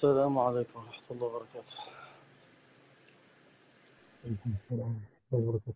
السلام عليكم ورحمة الله وبركاته. عليكم السلام ورحمة الله وبركاته.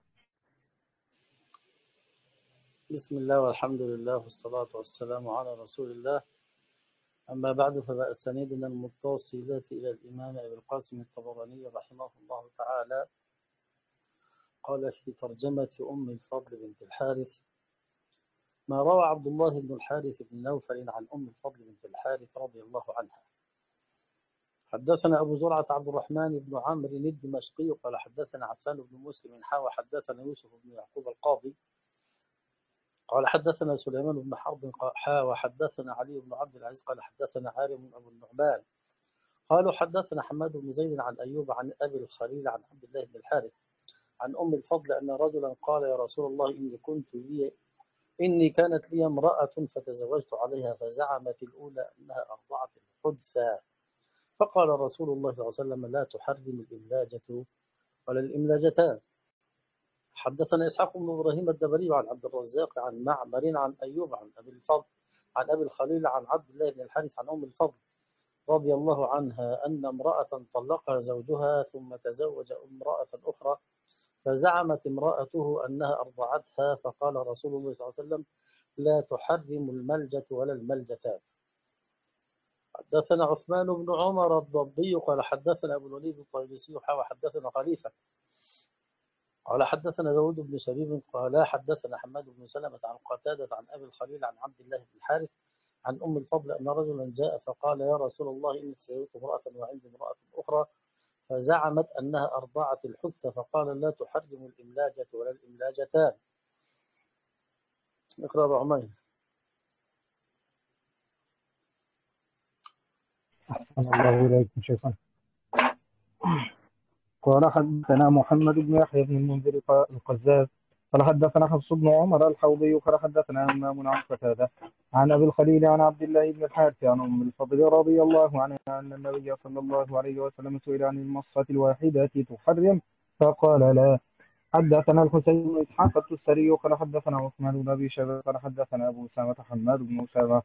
بسم الله والحمد لله والصلاة والسلام على رسول الله. أما بعد فبأسانيدنا المتصلة إلى الإمام أبي القاسم الطبراني رحمه الله تعالى قال في ترجمة أم الفضل بنت الحارث: ما روى عبد الله بن الحارث بن نوفل عن أم الفضل بنت الحارث رضي الله عنها. حدثنا أبو زرعة عبد الرحمن بن عمرو الدمشقي قال حدثنا عفان بن مسلم حدثنا يوسف بن يعقوب القاضي قال حدثنا سليمان بن حرب وحدثنا علي بن عبد العزيز قال حدثنا عارم أبو النعمان قالوا حدثنا حماد بن زيد عن أيوب عن أبي الخليل عن عبد الله بن الحارث عن أم الفضل أن رجلا قال يا رسول الله إني كانت لي امرأة فتزوجت عليها فزعمت الأولى أنها أرضعت الحدثى، فقال رسول الله صلى الله عليه وسلم لا تحرم الإملاجة ولا الإملاجتان. حدثنا إسحاق بن إبراهيم الدبري عن عبد الرزاق عن معمر عن أيوب عن أبي الفضل عن أبي الخليل عن عبد الله بن الحارث عن أم الفضل رضي الله عنها أن امرأة طلقها زوجها ثم تزوج امرأة أخرى فزعمت امرأته أنها أرضعتها، فقال رسول الله صلى الله عليه وسلم لا تحرم الملجة ولا الملجتان. حدثنا عثمان بن عمر الضبي قال حدثنا أبو الوليد الطيلسي وحدثنا خليفة قال حدثنا داود بن شبيب قال حدثنا حماد بن سلمة عن قتادة عن أبي الخليل عن عبد الله بن الحارث عن أم الفضل أن رجلا جاء فقال يا رسول الله إني تزوجت امرأة وعندي امرأة أخرى فزعمت أنها أرضعت الحث، فقال لا تحرم الإملاجة ولا الإملاجتان. اقرأ عمين. أحسن الله إليكم شيخنا. قال حدثنا محمد بن يحيى بن المنذر القزاز قال حدثنا حفص بن عمر الحوضي قال حدثنا همام عن قتادة عن أبي الخليل عن عبد الله بن الحارث عن أم الفضل رضي الله عنها أن النبي صلى الله عليه وسلم سئل عن المصة الواحدة تحرم فقال لا. حدثنا الحسين بن إسحاق التستري قال حدثنا عثمان بن أبي شيبة قال حدثنا أبو أسامة حماد بن أسامة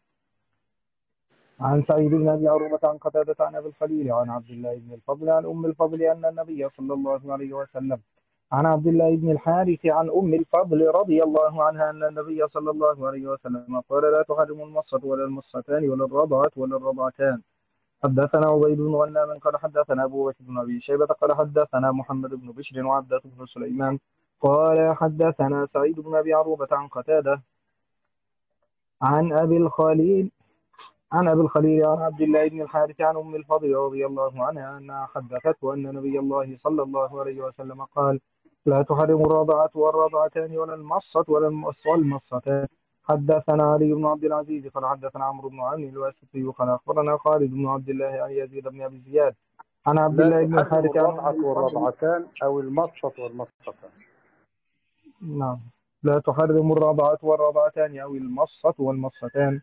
عن سعيد بن ابي عروبه عن قتاده عن ابي الخليل عن عبد الله بن الفضل عن ام الفضل ان النبي صلى الله عليه وسلم عن عبد الله بن الحارث عن ام الفضل رضي الله عنها ان النبي صلى الله عليه وسلم قال لا تحرم المصة ولا المصتان ولا الرضعة ولا الرضعتان. حدثنا عبيد بن غنام قال حدثنا ابو بكر بن ابي شيبه قال حدثنا محمد بن بشر وعبده بن سليمان قال حدثنا سعيد بن ابي عروبه عن قتاده عن ابي الخليل عن عبد الله بن الحارث عن أم الفضل رضي الله عنها أنها حدثته أن نبي الله صلى الله عليه وسلم قال لا تحرم الرضعة والرضعتان ولا المصة ولا والمصتان. حدثنا علي بن عبد العزيز قال حدثنا عمرو بن عمرو الواسطي قال أخبرنا خالد بن عبد الله عن يزيد بن أبي زياد عن عبد لا الله بن تحرم الحارث عن أم الرضعة الفضل. والرضعتان أو المصة والمصتان. نعم. لا تحرم الرضعة والرضعتان أو المصة والمصتان.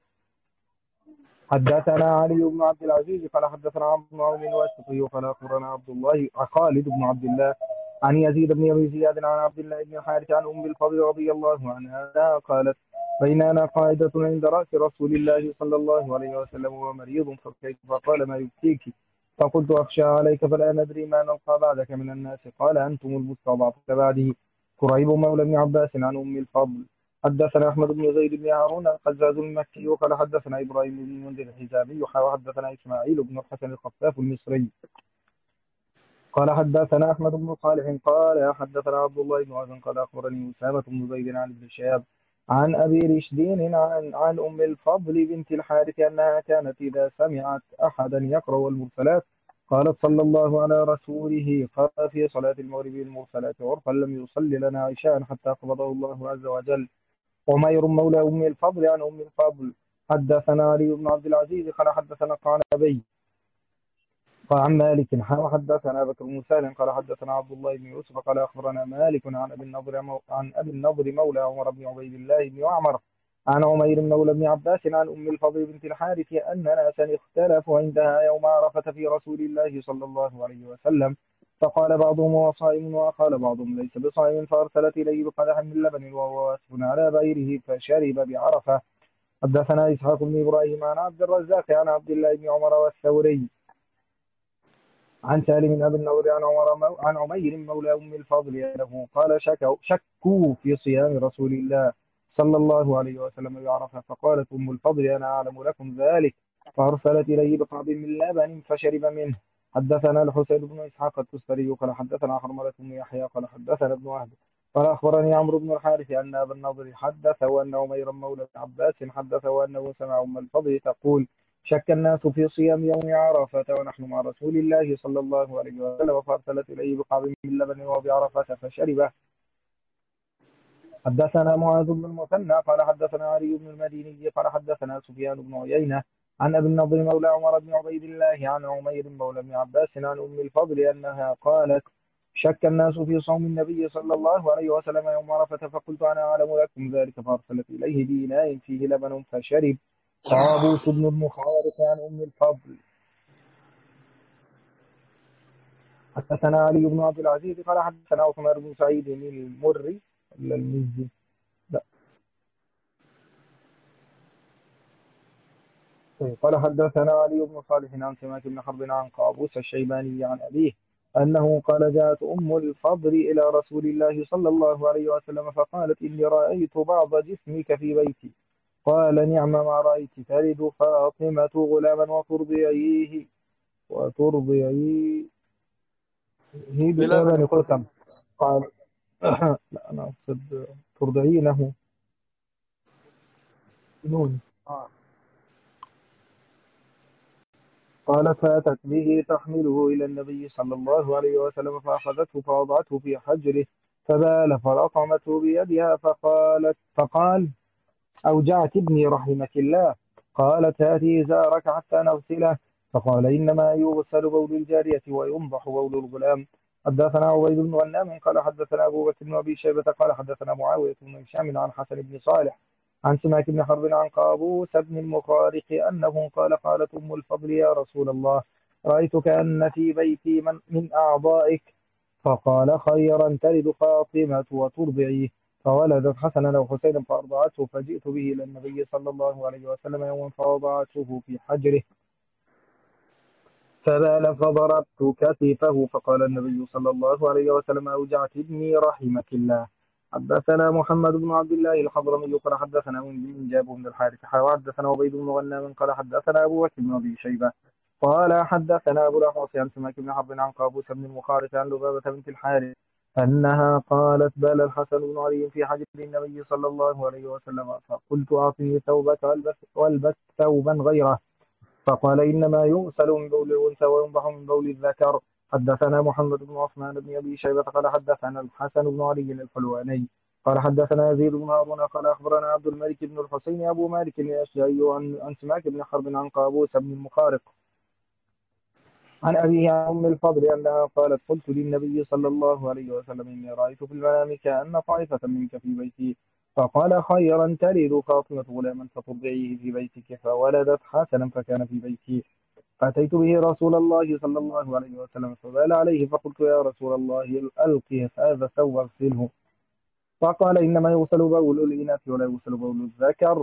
حدثنا علي بن عبد العزيز قال حدثنا عمرو بن عون الواسطي قال اخبرنا عبد الله خالد بن عبد الله عن يزيد بن ابي زياد عن عبد الله بن الحارث عن ام الفضل رضي الله عنها قالت بين انا قاعده عند راس رسول الله صلى الله عليه وسلم وهو مريض فقال ما يبكيك؟ فقلت اخشى عليك فلا ندري ما نلقى بعدك من الناس قال انتم المستضعفون بعده. قريب مولى بن عباس عن ام الفضل. حدثنا احمد بن زيد بن هارون القزاز المكي قال حدثنا ابراهيم بن المنذر الحزامي وحدثنا اسماعيل بن الحسن الخفاف المصري قال حدثنا احمد بن صالح قال حدثنا عبد الله بن وهب قال اخبرني اسامه بن زيد عن ابن شهاب عن ابي رشدين عن ام الفضل بنت الحارث انها كانت اذا سمعت احدا يقرا المرسلات قالت صلى الله على رسوله قال في صلاه المغرب المرسلات عرفا لم يصل لنا عشاء حتى قبضه الله عز وجل. عمير مولى أم الفضل عن أم الفضل. حدثنا علي بن عبد العزيز قال حدثنا قعنبي قال عن مالك حدثنا بكر بن سالم قال حدثنا عبد الله بن يوسف قال أخبرنا مالك عن أبي النضر مولى عمر بن عبيد الله بن عمر عن عمير مولى بن عباس عن أم الفضل بنت الحارث أن ناسا اختلفوا عندها يوم عرفة في رسول الله صلى الله عليه وسلم فقال بعضهم هو صائم وقال بعضهم ليس بصائم فأرسلت إليه بقدح من لبن وهو واسف على بئره فشرب بعرفة. حدثنا إسحاق بن إبراهيم عن عبد الرزاق عن عبد الله بن عمر والثوري عن سالم بن أبي النضر عن عمير مولى أم الفضل أنه قال شكوا في صيام رسول الله صلى الله عليه وسلم بعرفة، فقالت أم الفضل أنا أعلم لكم ذلك، فأرسلت إليه بقعب من لبن فشرب منه. حدثنا الحسين بن إسحاق التستري قال حدثنا حرملة بن يحيى قال حدثنا ابن وهب قال أخبرني عمرو بن الحارث أن أبا النضر حدث وأن عميرا مولى بن عباس حدث وأنه سمع أم الفضل تقول شك الناس في صيام يوم عرفة ونحن مع رسول الله صلى الله عليه وسلم، فأرسلت إليه بقعب من لبن وبعرفة فشربه. حدثنا معاذ بن المثنى قال حدثنا علي بن المديني قال حدثنا سفيان بن عيينة عن أبي النضر مولى عمر بن عبيد الله عن عمير مولى بن عباس عن أم الفضل أنها قالت شك الناس في صوم النبي صلى الله عليه وسلم يوم عرفة، فقلت أنا أعلم لكم ذلك، فأرسلت إليه بإناء فيه لبن فشرب. طاووس بن المخارق عن أم الفضل. حدثنا علي بن عبد العزيز قال حدثنا عثمان بن سعيد المري ولا المزي؟ لا. طيب. قال حدثنا علي بن صالح عن سماك بن حرب عن قابوس الشيباني عن أبيه أنه قال جاءت أم الفضل إلى رسول الله صلى الله عليه وسلم فقالت إني رأيت بعض جسمك في بيتي. قال نعم ما رأيت، تلد فاطمة غلاما وترضعيه بلبن بلبن القسم. قسم. قال لا أنا أقصد ترضعينه بنون. آه. قالت فأتت به تحمله إلى النبي صلى الله عليه وسلم فأخذته فوضعته في حجره فبال فلطمته بيدها فقال أوجعت ابني رحمك الله. قالت هاته إزارك حتى نغسله. فقال إنما يغسل بول الجارية وينضح بول الغلام. حدثنا عبيد بن غنام قال حدثنا أبو بكر بن أبي شيبة قال حدثنا معاوية بن هشام عن حسن بن صالح عن سماك بن حرب عن قابوس بن المخارق أنه قال قالت أم الفضل يا رسول الله رأيت كأن في بيتي من أعضائك. فقال خيرا تلد فاطمة وترضعيه. فولدت حسنا وحسينا فأرضعته فجئت به إلى النبي صلى الله عليه وسلم يوما فوضعته في حجره فبال فضربت كتفه فقال النبي صلى الله عليه وسلم أوجعت ابني رحمك الله. حدثنا محمد بن عبد الله الحضرمي قال حدثنا من جاب بن الحارث وحدثنا عبيد بن غنام قال حدثنا أبو بكر بن أبي شيبة قال حدثنا أبو الأحوص عن سماك بن حرب عن قابوس بن المخارق عن لبابة بنت الحارث أنها قالت بال الحسن بن علي في حجر النبي صلى الله عليه وسلم فقلت أعطني ثوبك والبس ثوبا غيره. فقال إنما يغسل من بول الأنثى وينضح من بول الذكر. حدثنا محمد بن عثمان بن أبي شيبة قال حدثنا الحسن بن علي الحلواني قال حدثنا يزيد بن هارون قال أخبرنا عبد الملك بن الحسين أبو مالك الأشجعي عن سماك بن حرب عن قابوس بن المخارق عن أبيه عن أم الفضل أنها قالت قلت للنبي صلى الله عليه وسلم إني رأيت في المنام كأن طائفة منك في بيتي. فقال خيرا تلد فاطمة غلاما فترضعيه في بيتك. فولدت حسنا فكان في بيتي فأتيت به رسول الله صلى الله عليه وسلم فبال عليه فقلت يا رسول الله ألقه هذا الثوب واغسله. فقال إنما يغسل بول الإناث ولا يغسل بول الذكر.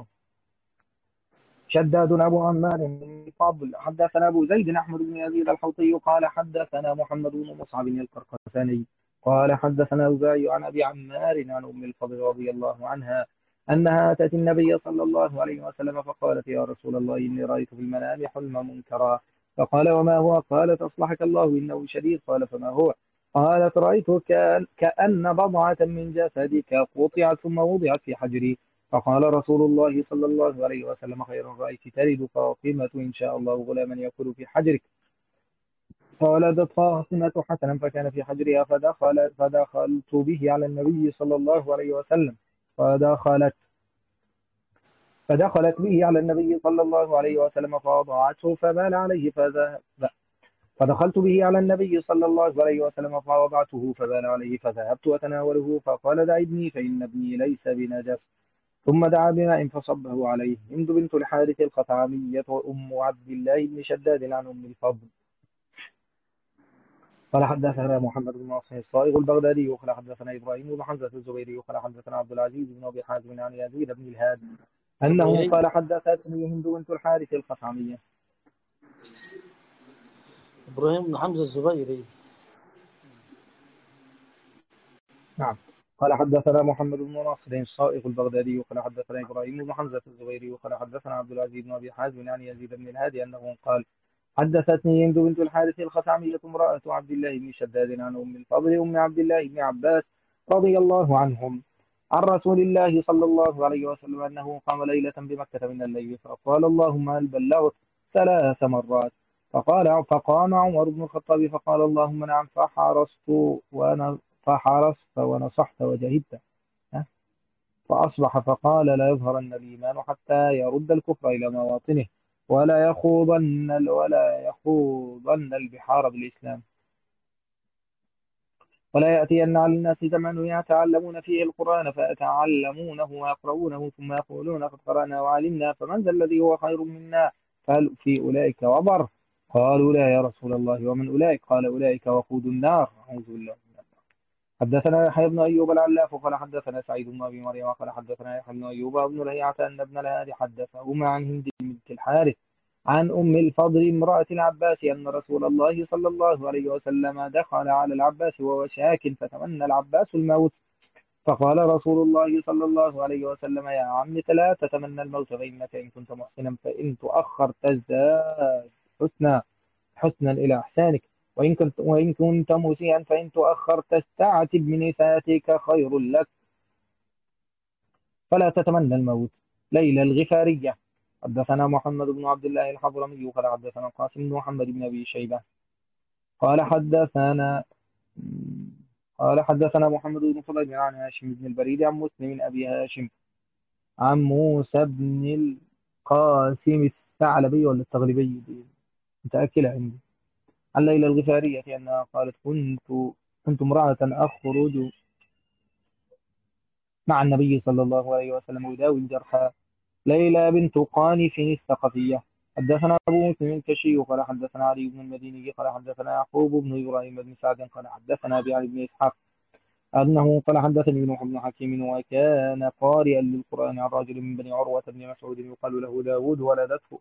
شداد أبو عمار بن فضل حدثنا أبو زيد أحمد بن يزيد الحوطي قال حدثنا محمد بن مصعب القرقساني قال حدثنا أوزاعي عن أبي عمار عن أم الفضل رضي الله عنها أنها أتت النبي صلى الله عليه وسلم فقالت يا رسول الله إني رأيت في المنام حلم منكرا. فقال وما هو؟ قالت أصلحك الله إنه شديد. قال فما هو؟ قالت رأيت كأن بضعة من جسدك قطعت ثم وضعت في حجري. فقال رسول الله صلى الله عليه وسلم خيرا رأيت تلد فاطمة إن شاء الله غلاما يكون في حجرك. فولدت فاطمة حسنا فكان في حجرها فدخلت به على النبي صلى الله عليه وسلم فدخلت فدخلت به على النبي صلى الله عليه وسلم فوضعته فبال عليه فذهب. فدخلت به على النبي صلى الله عليه وسلم فوضعته فبال عليه فذهبت أتناوله فقال دع ابني فإن ابني ليس بنجس. ثم دعا بماء فصبه عليه. هند بنت الحارث الخثعمية وأم عبد الله بن شداد عن أم الفضل قال حدثنا محمد بن ناصر الصائغ البغدادي قال حدثنا إبراهيم بن حمزة الزبيري قال حدثنا عبد العزيز بن أبي حازم عن يزيد بن الهاد أنه قال حدثتني هند بنت الحارث الخثعمية إبراهيم بن حمزة الزبيري. نعم. قال حدثنا محمد بن نصر الصائغ البغدادي قال حدثنا إبراهيم بن حمزة الزبيري قال حدثنا عبد العزيز بن أبي حازم عن يزيد بن الهادي أنه قال حدثتني هند بنت الحارث الخثعمية امرأة عبد الله بن شداد عن أم الفضل أم عبد الله بن عباس رضي الله عنهم عن رسول الله صلى الله عليه وسلم أنه قام ليلة بمكة من الليل فقال اللهم هل بلغت 3 مرات فقام عمر بن الخطاب فقال اللهم نعم فحرصت وأنا فحرصت ونصحت وجهدت. فأصبح فقال لا يظهرن الإيمان حتى يرد الكفر إلى مواطنه ولا يخوضن البحار بالإسلام ولا يأتين على الناس زمن يتعلمون فيه القرآن فيتعلمونه ويقرؤونه ثم يقولون قد قرأنا وعلمنا فمن ذا الذي هو خير منا فهل في أولئك وبر قالوا لا يا رسول الله ومن أولئك قال أولئك وقود النار أعوذ بالله. حدثنا يحيى بن ايوب العلاف قال حدثنا سعيد بن ابي مريم قال حدثنا يحيى بن ايوب بن لهيعة ان ابن الهادي حدثهما عن هند بنت الحارث عن ام الفضل امراه العباس ان رسول الله صلى الله عليه وسلم دخل على العباس وهو شاك فتمنى العباس الموت فقال رسول الله صلى الله عليه وسلم يا عم لا تتمنى الموت فانك ان كنت محسنا فان تؤخر تزداد حسنا إلى إحسانك وإن كنت مسيئا فإن تؤخر تستعتب من إساءتك خير لك فلا تتمنى الموت. ليلى الغفارية. حدثنا محمد بن عبد الله الحضرمي قال حدثنا قاسم بن محمد بن أبي شيبة قال حدثنا قال حدثنا محمد بن فضيل عن هاشم بن البريد عن مسلم أبي هاشم عن موسى بن القاسم الثعلبي ولا التغلبي متأكلة عندي عن ليلى الغفارية أنها قالت كنت امرأة أخرج مع النبي صلى الله عليه وسلم يداوي الجرحى ليلى بنت قانف الثقفية. حدثنا أبو مسلم الكشي قال حدثنا علي بن المديني قال حدثنا يعقوب بن إبراهيم بن سعد قال حدثنا أبي علي بن إسحاق أنه قال حدثني نوح بن حكيم وكان قارئا للقرآن عن رجل من بني عروة بن مسعود يقال له داود ولدته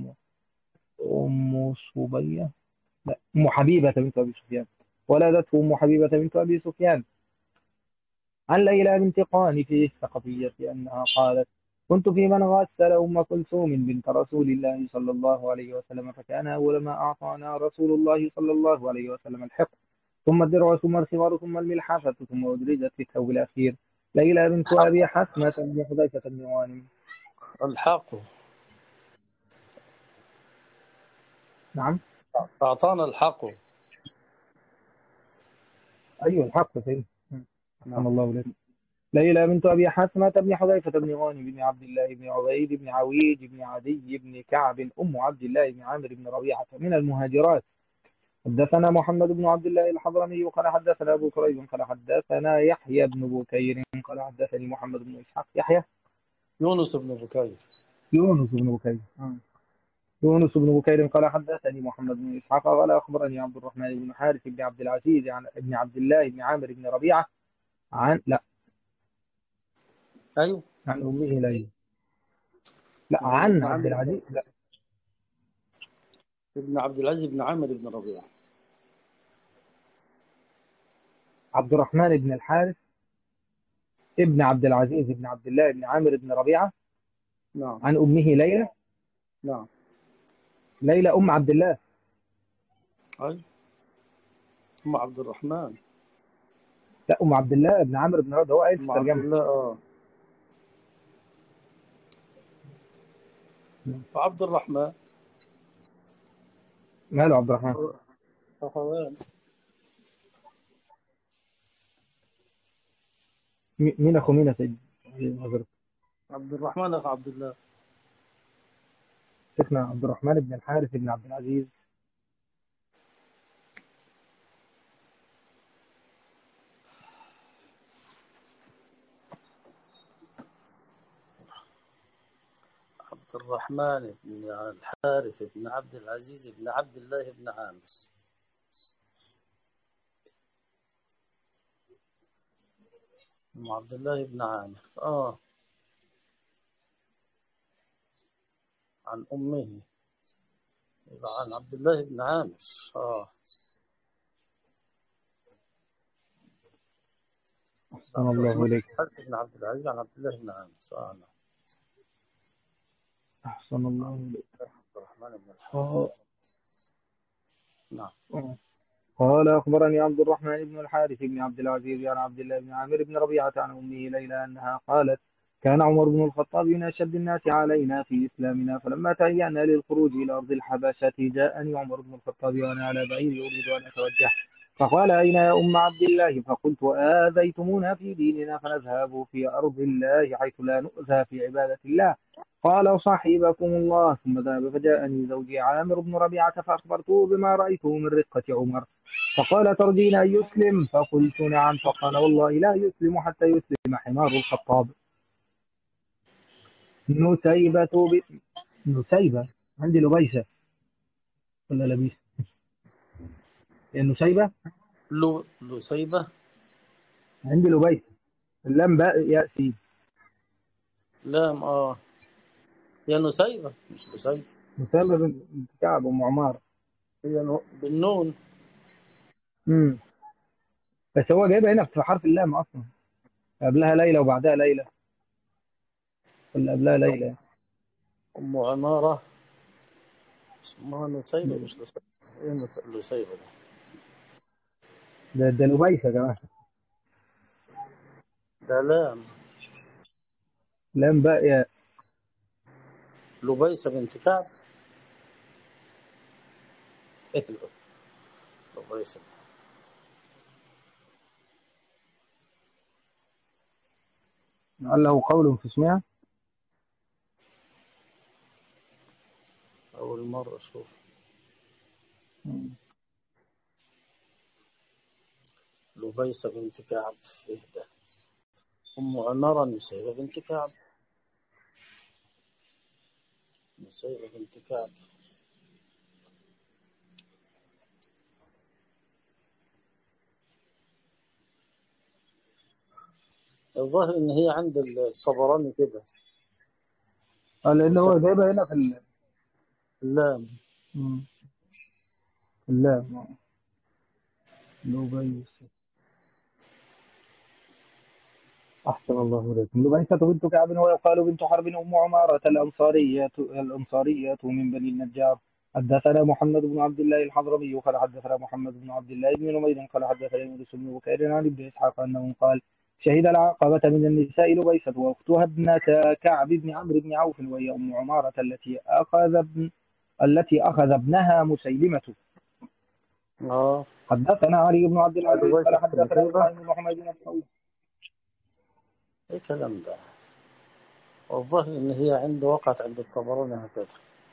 أم صبية لا أم حبيبة بنت أبي سفيان ولدته أم حبيبة بنت أبي سفيان عن ليلى بنت قانف الثقفية أنها قالت كنت في من غسل أم كلثوم بنت رسول الله صلى الله عليه وسلم فكان أول ما أعطانا رسول الله صلى الله عليه وسلم الحق ثم الدرع ثم الخمار ثم الملحفة ثم أدرجت في الثوب الأخير ليلى بنت أبي حسمة بن حذيفة بن غانم. الحق. نعم. أعطانا الحق. أيوه الحق سيد. أحسن نعم. الله إليك. ليلى بنت أبي حسمة بن حذيفة بن غانم بن عبد الله بن عبيد بن عويد بن عدي بن كعب أم عبد الله بن عامر بن ربيعة من المهاجرات. حدثنا محمد بن عبد الله الحضرمي قال حدثنا أبو كريب قال حدثنا يحيى بن بكير قال حدثني محمد بن إسحاق يحيى يونس بن بكير. يونس بن بكير يونس بن بكير قال حدثني محمد بن إسحاق قال أخبرني عبد الرحمن بن حارث بن عبد العزيز عن ابن عبد الله بن عامر بن ربيعة عن لا أيوه. عن أمه ليلى لا عن ابن عبد عمرو العزيز لا ابن عبد العزيز بن عامر بن ربيعة. عبد الرحمن بن الحارث ابن عبد العزيز بن عبد الله بن عامر بن ربيعة نعم. عن أمه ليلى نعم. ليلى أم عبد الله أي أم عبد الرحمن. لا أم عبد الله بن عامر بن ربيعة هو قايل في أم عبد الترجمة. الله وعبد الرحمن ماله عبد الرحمن أخوان. مين أخو مين يا سيدي حضرتك؟ عبد الرحمن أخو عبد الله. شيخنا عبد الرحمن بن الحارث بن عبد العزيز. عبد الرحمن بن الحارث بن عبد العزيز بن عبد الله بن عامر. أم عبد الله بن عامر عن أمه يبقى عن عبد الله بن عامر. أحسن عبد الله الرحمن إليك. بن حارث بن عبد العزيز عن عبد الله بن عامر. نعم. أحسن الله إليك. عبد الرحمن بن الحارث. آه. نعم. قال أخبرني عبد الرحمن بن الحارث بن عبد العزيز عن عبد الله بن عامر بن ربيعة عن أمه ليلى أنها قالت: كان عمر بن الخطاب من أشد الناس علينا في إسلامنا، فلما تهيأنا للخروج إلى أرض الحبشة جاءني عمر بن الخطاب وأنا على بعير أريد أن أتوجه، فقال: أين يا أم عبد الله؟ فقلت: آذيتمونا في ديننا فنذهب في أرض الله حيث لا نؤذى في عبادة الله. قال: صاحبكم الله. ثم ذهب فجاءني زوجي عامر بن ربيعة فأخبرته بما رأيته من رقة عمر، فقال: ترجين أن يسلم؟ فقلت: نعم. فقال: والله لا يسلم حتى يسلم حمار الخطاب. نسيبة نسيبة عندي لبيسة ولا لبيس؟ نسيبة لسيبة. عندي لبيسة، اللام باء يأسي. لام هي نسيبة مش لسيبة. نسيبة بنت كعب أم عمار. هي بالنون. امم بس هو جايبها هنا في حرف اللام أصلا، قبلها ليلى وبعدها ليلى، ولا قبلها ليلى؟ أم عمارة اسمها نسيبة مش لسيبة. هي لسيبة ده. ده لبيسة كمان، ده لام. لام باء ياء. لبيسة بنت كعب. ايه لبيسة. هل له قول في اسمها؟ أول مرة أشوف. لبيسة بنت كعب. إيه ده؟ أم عمارة نسيبة بنت كعب. نسيبة بنت كعب. الظاهر إن هي عند الطبراني كده. لأن هو لسيبة. جايبها هنا في اللام. مم. في اللام. لبيسة. أحسن الله إليكم. لبيسة بنت كعب ويقال بنت حرب أم عمارة الأنصارية من بني النجار. حدثنا محمد بن عبد الله الحضرمي قال حدثنا محمد بن عبد الله بن نمير قال حدثنا يونس بن بكير عن ابن إسحاق أنه قال: شهد العقبة من النساء لبيسة وأختها ابنة كعب بن عمرو بن عوف وهي أم عمارة التي أخذ ابنها مسيلمة. آه حدثنا علي بن عبد العزيز قال لبيسة بنت حدثنا نسيبة. إبراهيم بن حميد الطويل. إيه الكلام ده؟ والظاهر إن هي وقعت عند الطبراني هكذا.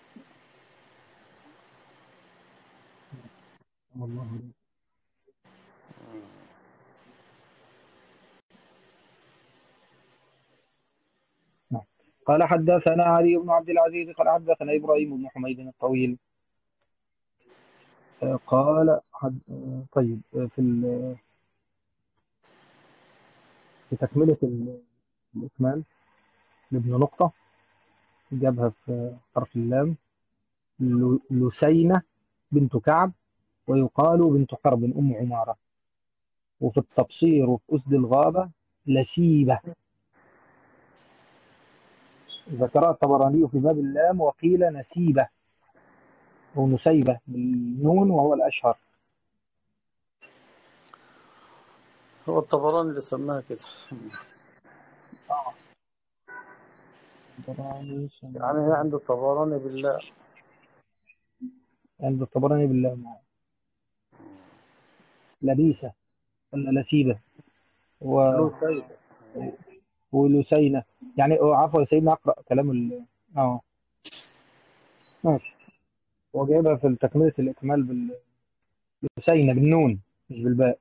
والله. نعم. قال حدثنا علي بن عبد العزيز قال حدثنا إبراهيم بن حميد الطويل. قال طيب، في تكملة الإكمال لابن نقطة جابها في حرف اللام: لسينة بنت كعب ويقال بنت حرب أم عمارة. وفي التبصير وفي أسد الغابة: لسيبة. ذكرها الطبراني في باب اللام وقيل نسيبة أو نسيبة بالنون وهو الأشهر. هو الطبراني اللي سماها كده. الطبراني يعني هي عند الطبراني بالله. عند الطبراني بالله لبيسة ولا لسيبة و... لسيبة. ولسينة. يعني عفوا سيدنا أقرأ كلام ماشي. هو جايبها في تكملة الإكمال بالسينة بالنون مش بالباء.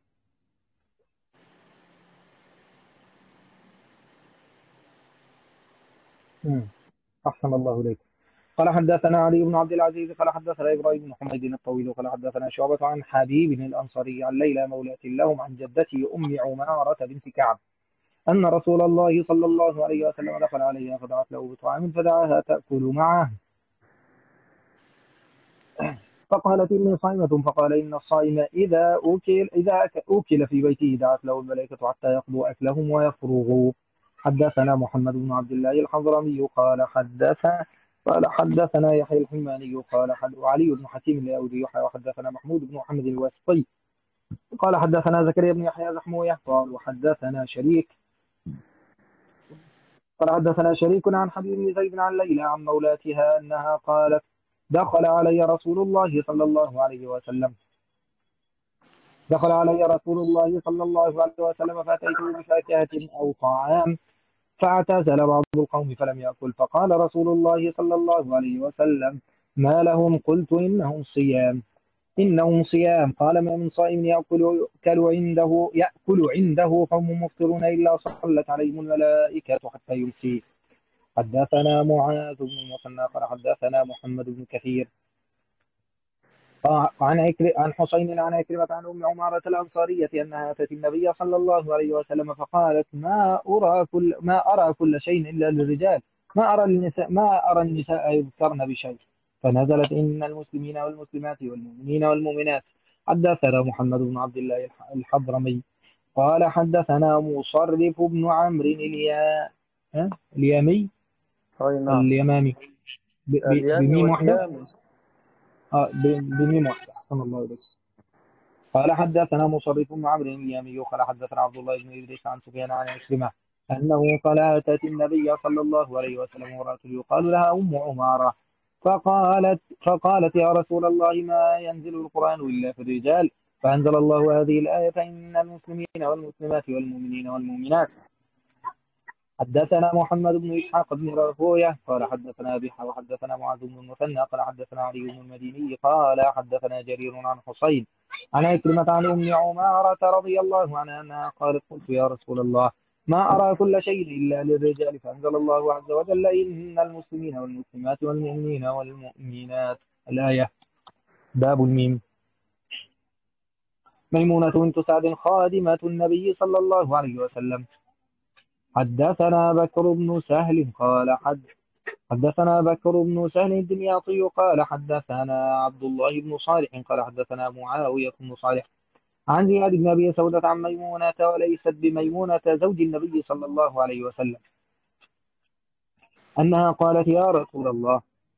مم. أحسن الله إليك. قال حدثنا علي بن عبد العزيز قال حدثنا إبراهيم بن حميد الطويل قال حدثنا شعبة عن حبيب الأنصاري عن ليلى مولاة لهم عن جدته أم عمارة بنت كعب أن رسول الله صلى الله عليه وسلم دخل عليها فدعت له بطعام فدعاها تأكل معه. فقالت إني صائمة. فقال إن الصائم إذا أكل في بيته دعت له الملائكة حتى يقضوا أكلهم ويفرغوا. حدثنا محمد بن عبد الله الحضرمي قال حدثنا يحيى الحماني وعلي بن حكيم الأودي وحدثنا محمود بن محمد الواسطي قال حدثنا زكريا بن يحيى زحموية قال حدثنا شريك عن حبيب بن زيد عن ليلى عن مولاتها أنها قالت دخل علي رسول الله صلى الله عليه وسلم فأتيته بفاكهة أو طعام فاعتزل بعض القوم فلم يأكل. فقال رسول الله صلى الله عليه وسلم ما لهم؟ قلت إنهم صيام. قال ما من صائم يأكل عنده قوم مفطرون إلا صلت عليهم الملائكة حتى يمسي. حدثنا معاذ بن المثنى قال حدثنا محمد بن كثير عن حسين عن عكرمة عن أم عمارة الأنصارية أنها أتت النبي صلى الله عليه وسلم فقالت ما أرى كل شيء إلا للرجال، ما أرى النساء يذكرن بشيء. فنزلت إن المسلمين والمسلمات والمؤمنين والمؤمنات. حدثنا محمد بن عبد الله الحضرمي قال حدثنا مصرف بن عمرو اليامي أي نعم. اليمامي اليامي بميم واحدة. والإمام. بميم واحدة أحسن الله إليك. قال حدثنا مصرف بن عمرو اليامي قال حدثنا عبد الله بن ادريس عن سفيان عن عكرمه انه قال اتت النبي صلى الله عليه وسلم امراه يقال لها ام عماره فقالت يا رسول الله ما ينزل القران الا في الرجال. فانزل الله هذه الايه ان المسلمين والمسلمات والمؤمنين والمؤمنات. حدثنا محمد بن إسحاق بن راهويه قال حدثنا بحر وحدثنا معاذ بن المثنى قال حدثنا علي بن المديني قال حدثنا جرير عن حسين عن عكرمة عن أم عمارة رضي الله عنها أنها قالت قلت يا رسول الله ما أرى كل شيء إلا للرجال. فأنزل الله عز وجل إن المسلمين والمسلمات والمؤمنين والمؤمنات. الآية. باب الميم. ميمونة بنت سعد خادمة النبي صلى الله عليه وسلم. حدثنا بكر بن سهل حدثنا بكر بن سهل الدمياطي قال حدثنا عبد الله بن صالح قال حدثنا معاوية بن صالح عن زياد بن أبي سودة عن ميمونة وليست بميمونة زوج النبي صلى الله عليه وسلم أنها قالت يا رسول الله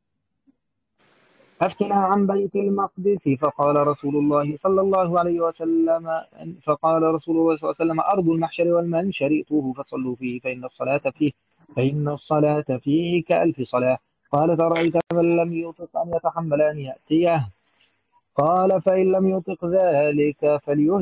أفتنا عن بيت المقدس. فقال رسول الله صلى الله عليه وسلم أرض المحشر والمنشر ائتوه فصلوا فيه فإن الصلاة فيه كألف صلاة. قال فرأيت من لم يطق أن يتحمل أن يأتيه. قال فإن لم يطق ذلك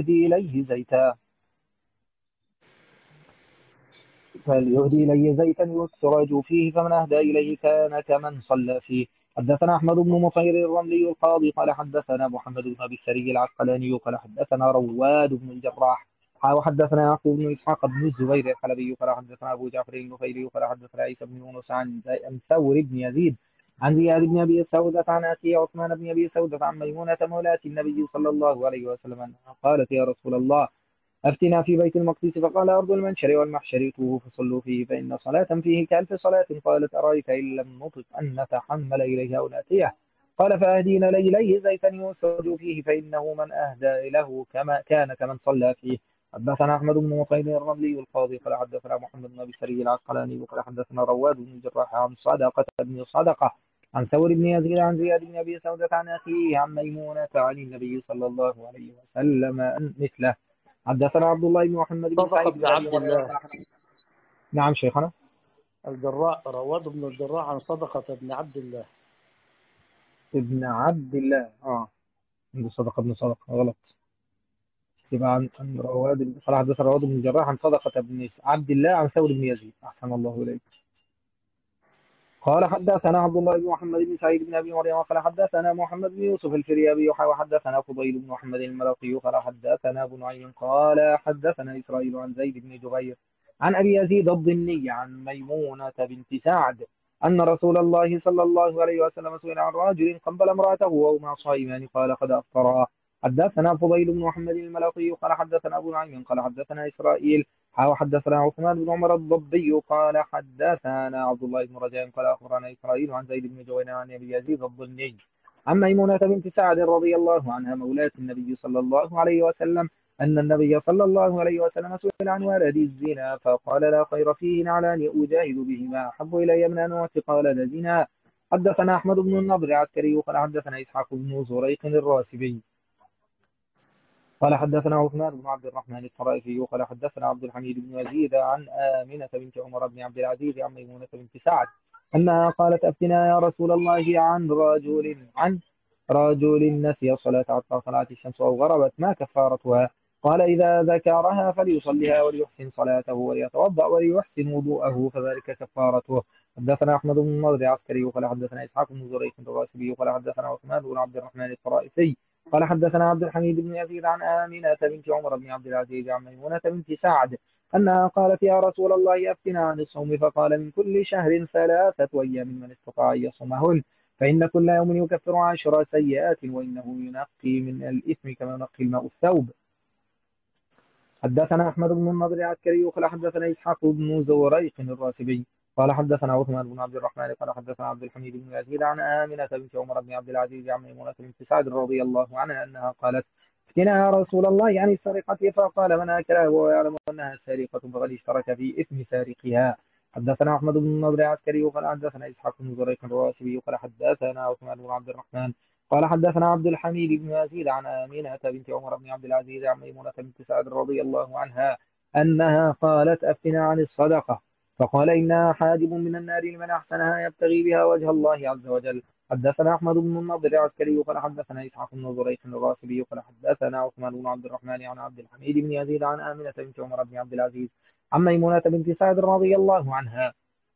فليهدي إليه زيتا يسرج فيه فمن أهدى إليه كان كمن صلى فيه. حدثنا أحمد بن مطير الرملي القاضي قال حدثنا محمد بن أبي السري العسقلاني قال حدثنا رواد بن الجراح وحدثنا يعقوب بن إسحاق بن الزبير الحلبي قال حدثنا أبو جعفر النفيلي قال حدثنا عيسى بن يونس عن ثور بن يزيد عن زياد بن أبي سودة عن أخي عثمان بن أبي سودة عن ميمونة مولاة النبي صلى الله عليه وسلم أنها قالت يا رسول الله أفتنا في بيت المقدس. فقال أرض المنشر والمحشر ائتوه فصلوا فيه فإن صلاة فيه كألف صلاة. قالت أرأيت إن لم نطق أن نتحمل إليه أو نأتيه. قال فأهدينا إليه زيتا يسرج فيه فإنه من أهدى له كمن صلى فيه. حدثنا أحمد بن مطير الرملي القاضي قال حدثنا محمد بن أبي سري العسقلاني وقال حدثنا رواد بن الجراح عن صدقة عن ثور بن يزيد عن زياد بن أبي سودة عن أخيه عن ميمونة عن النبي صلى الله عليه وسلم مثله. حدثنا عبد الله بن محمد بن صدق سعيد ابن بن ابي عبد مريم. الله نعم شيخنا. الجراح، رواد بن الجراح عن صدقة ابن عبد الله. ابن عبد الله عنده صدقه ابن صدقه غلط. يبقى عن قال حدثنا رواد بن الجراح عن صدقه ابن عبد الله عن ثور بن يزيد. احسن الله اليك. قال حدثنا عبد الله بن محمد بن سعيد بن ابي مريم قال حدثنا محمد بن يوسف الفريابي وحدثنا فضيل بن محمد الملقي قال حدثنا ابو نعيم قال حدثنا اسرائيل عن زيد بن جبير عن ابي يزيد الضني عن ميمونه بنت سعد ان رسول الله صلى الله عليه وسلم سئل عن رجل قبل امراته وهما صائمان قال قد افطرا. حدثنا فضيل بن محمد الملقي قال حدثنا ابو نعيم قال حدثنا اسرائيل وحدثنا عثمان بن عمر الضبي قال حدثنا عبد الله بن رجاء قال اخبرنا اسرائيل عن زيد بن جوينة عن ابي يزيد الضني عن ميمونة بنت سعد رضي الله عنها مولاة النبي صلى الله عليه وسلم أن النبي صلى الله عليه وسلم سئل عن ولد الزنا فقال لا خير فيه نعلان أجاهد بهما أحب إلي من أن أعتق ولد زنا. حدثنا أحمد بن النضر العسكري قال حدثنا إسحاق بن زريق الراسبي قال حدثنا عثمان بن عبد الرحمن الطرائفي قال حدثنا عبد الحميد بن يزيد عن آمنة بنت عمر بن عبد العزيز عن ميمونة بنت سعد أنها قالت أفتنا يا رسول الله عن رجل نسي الصلاة حتى طلعت الشمس أو غربت ما كفارتها؟ قال إذا ذكرها فليصليها وليحسن صلاته وليتوضأ وليحسن وضوءه فذلك كفارته. حدثنا أحمد بن النضر العسكري قال حدثنا إسحاق بن زريق الراسبي قال حدثنا عثمان بن عبد الرحمن الطرائفي قال حدثنا عبد الحميد بن يزيد عن آمنة بنت عمر بن عبد العزيز عن ميمونة بنت سعد أنها قالت يا رسول الله أفتنا عن الصوم فقال من كل شهر 3 أيام من استطاع أن يصومهن فإن كل يوم يكفر 10 سيئات وإنه ينقي من الإثم كما ينقي الماء الثوب. حدثنا أحمد بن النضر العسكري قال حدثنا إسحاق بن زريق الراسبي قال حدثنا عثمان بن عبد الرحمن قال حدثنا عبد الحميد بن يزيد عن آمنة بنت عمر بن عبد العزيز عن ميمونة بنت سعد رضي الله عنها أنها قالت افتنا يا رسول الله عن السرقة فقال من أكله وهو يعلم أنها سرقة فقد اشترك في إثم سارقها. حدثنا أحمد بن النضر العسكري قال حدثنا إسحاق بن زريق الراسبي قال حدثنا عثمان بن عبد الرحمن قال حدثنا عبد الحميد بن يزيد عن آمنة بنت عمر بن عبد العزيز عن ميمونة بنت سعد رضي الله عنها أنها قالت أفتنا عن الصدقة فقال إنها حاجب من النار لمن أحسنها يبتغي بها وجه الله عز وجل. حدثنا أحمد بن النضر العسكري قال حدثنا إسحاق بن زريق الراسبي قال حدثنا عثمان بن عبد الرحمن عن عبد الحميد بن يزيد عن آمنة بنت عمر بن عبد العزيز عن ميمونة بنت سعد رضي الله عنها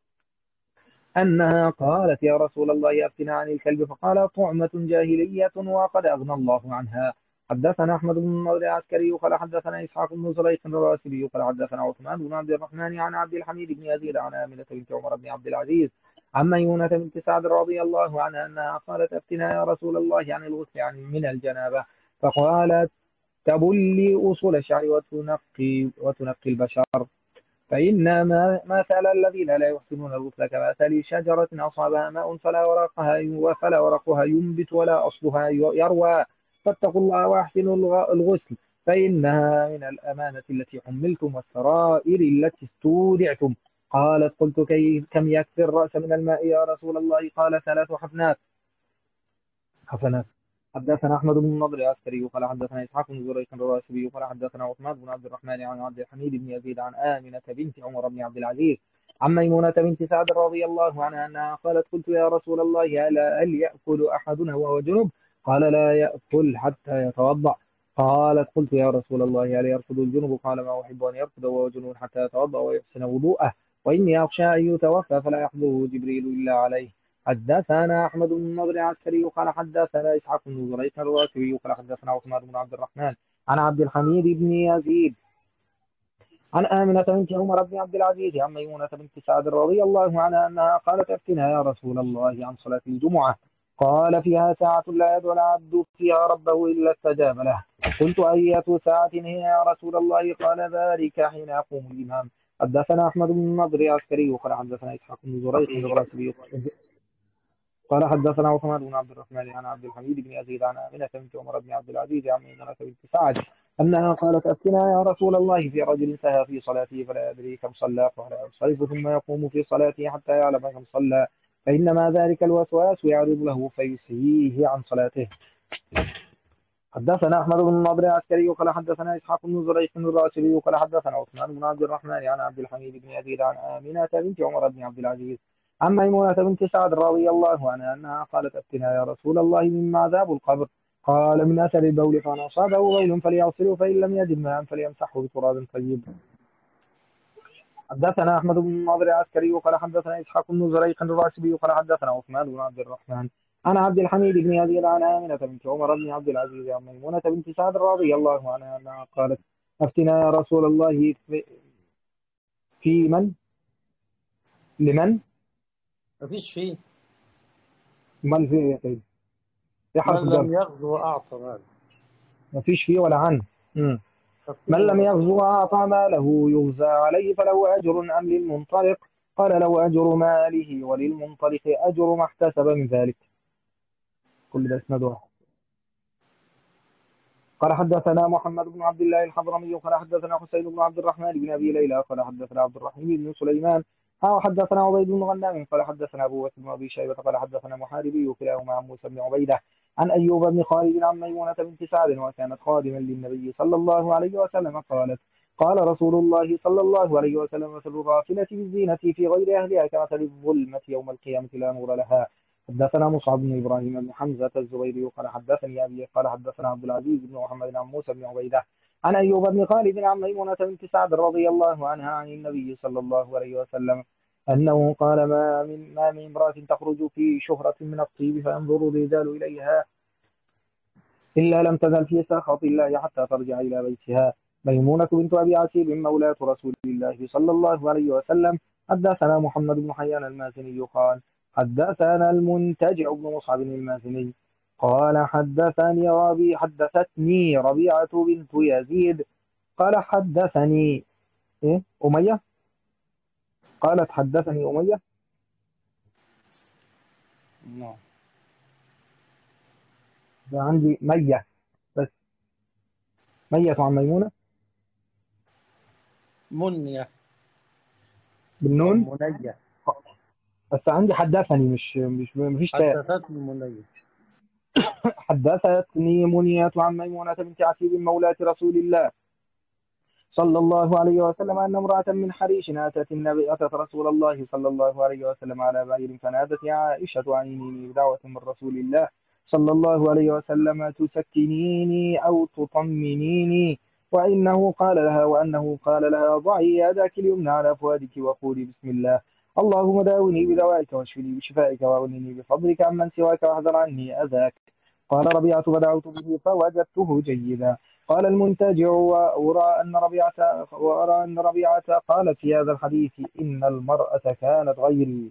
أنها قالت يا رسول الله أفتنا عن الكلب فقال طعمة جاهلية وقد أغنى الله عنها. حدثنا أحمد بن النضر العسكري قال حدثنا إسحاق بن زريق الراسبي قال حدثنا عثمان بن عبد الرحمن عن عبد الحميد بن يزيد عن آمنة بنت عمر بن عبد العزيز عن ميمونة بنت سعد رضي الله عنها أنها قالت أفتنا يا رسول الله عن الغسل عن من الجنابة فقالت تبلي أصول الشعر وتنقي البشر فإن مثل الذين لا يحسنون الغسل كمثل شجرة أصابها ماء فلا ورقها ينبت ولا أصلها يروى فاتقوا الله وأحسنوا الغسل فإنها من الأمانة التي حملتم والسرائر التي استودعتم. قالت قلت كم يكفي الرأس من الماء يا رسول الله؟ قال 3 حفنات. حدثنا احمد بن النضر العسكري قال حدثنا اسحاق بن زريق الراسبي قال حدثنا عثمان بن عبد الرحمن عن عبد الحميد بن يزيد عن آمنة بنت عمر بن عبد العزيز عن ميمونة بنت سعد رضي الله عنها انها قالت قلت يا رسول الله هل يأكل احدنا وهو جنب؟ قال لا يأكل حتى يتوضأ. قالت قلت يا رسول الله هل يرفض الجنب؟ قال ما احب ان يرفض وهو جنب حتى يتوضأ ويحسن وضوءه واني اخشى ان يتوفى فلا يحضره جبريل الا عليه. حدثنا أحمد بن النضر العسكري قال حدثنا إسحاق بن زريق الراسبي قال حدثنا عثمان بن عبد الرحمن عن عبد الحميد بن يزيد عن آمنة بنت عمر بن عبد العزيز عن ميمونة بنت سعد رضي الله عنها أنها قالت أفتنا يا رسول الله عن صلاة الجمعة قال فيها ساعة لا يدعو العبد فيها ربه إلا استجاب له. قلت أية ساعة هي يا رسول الله؟ قال ذلك حين يقوم الإمام. حدثنا أحمد بن النضر العسكري قال حدثنا إسحاق بن زريق الراسبي قال حدثنا عثمان بن عبد الرحمن عن عبد الحميد بن يزيد عن آمنة بنت عمر بن عبد العزيز عن ميمونة بنت سعد أنها قالت أفتنا يا رسول الله في رجل سهى في صلاته فلا يدري كم صلى قال ينصرف ثم يقوم في صلاته حتى يعلم كم صلى فإنما ذلك الوسواس يعرض له فيسهيه عن صلاته. حدثنا أحمد بن النضر العسكري قال حدثنا إسحاق بن زريق الراسبي قال حدثنا عثمان بن عبد الرحمن عن عبد الحميد بن يزيد عن آمنة بنت عمر بن عبد العزيز عن ميمونة بنت سعد رضي الله عنها أنها قالت أفتنا يا رسول الله مما عذاب القبر؟ قال من أثر البول فمن أصابه بول فليغسله فإن لم يجد ماء فليمسحه بتراب طيب. حدثنا أحمد بن النضر العسكري قال حدثنا إسحاق بن زريق الراسبي قال حدثنا عثمان بن عبد الرحمن عن عبد الحميد بن يزيد عن آمنة بنت عمر بن عبد العزيز عن ميمونة بنت سعد رضي الله عنها أنها قالت أفتنا يا رسول الله في من لمن مفيش فيه من في يا سيدي يا حرف من جر لم يغزو وأعطى ماله. مفيش فيه ولا عنه. من ففيه لم ولا يغزو وأعطى ماله يغزى عليه فله أجر أم للمنطلق؟ قال له أجر ماله وللمنطلق أجر ما احتسب من ذلك. كل ده اسناد واحد. قال حدثنا محمد بن عبد الله الحضرمي قال حدثنا حسين بن عبد الرحمن بن ابي ليلى قال حدثنا عبد الرحيم بن سليمان حدثنا عبيد بن غنام قال حدثنا ابو بكر بن ابي شيبه قال حدثنا محاربي كلاهما عن موسى بن عبيده عن ايوب بن خالد عن ميمونه بنت سعد وكانت خادما للنبي صلى الله عليه وسلم قالت قال رسول الله صلى الله عليه وسلم مثل الغافله بالزينه في غير اهلها كمثل الظلمه يوم القيامه لا نور لها. حدثنا مصعب بن ابراهيم بن حمزه الزبيري قال حدثني ابي قال حدثنا عبد العزيز بن محمد عن موسى بن عبيده عن ايوب بن خالد عن ميمونه بنت سعد رضي الله عنها عن النبي صلى الله عليه وسلم انه قال ما من امراه تخرج في شهره من الطيب فينظر الرجال اليها الا لم تزل في سخط الله حتى ترجع الى بيتها. ميمونه بنت ابي عسير مولاه رسول الله صلى الله عليه وسلم. حدثنا محمد بن حيان المازني قال حدثنا المنتجع بن مصعب المازني قال حدثتني ربيعة بنت يزيد قال حدثني أمية قالت حدثني أمية. نعم. عندي مية بس، مية عن ميمونة منية أو بالنون، منية. بس عندي حدثني مش مفيش تاء. حدثتني منية. حدثتني منية عن ميمونة بنت عتيب مولاة رسول الله صلى الله عليه وسلم أن امرأة من حريش أتت رسول الله صلى الله عليه وسلم على بعير فنادت يا عائشة أعينيني بدعوة من رسول الله صلى الله عليه وسلم تسكنيني أو تطمنيني وأنه قال لها ضعي يدك اليمنى على فؤادك وقولي بسم الله اللهم داوني بدوائك واشفني بشفائك وأغنني بفضلك عمن سواك واحذر عني أذاك. قال ربيعة فدعوت به فوجدته جيدا. قال المنتجع وأرى أن ربيعة قالت في هذا الحديث إن المرأة كانت غيري.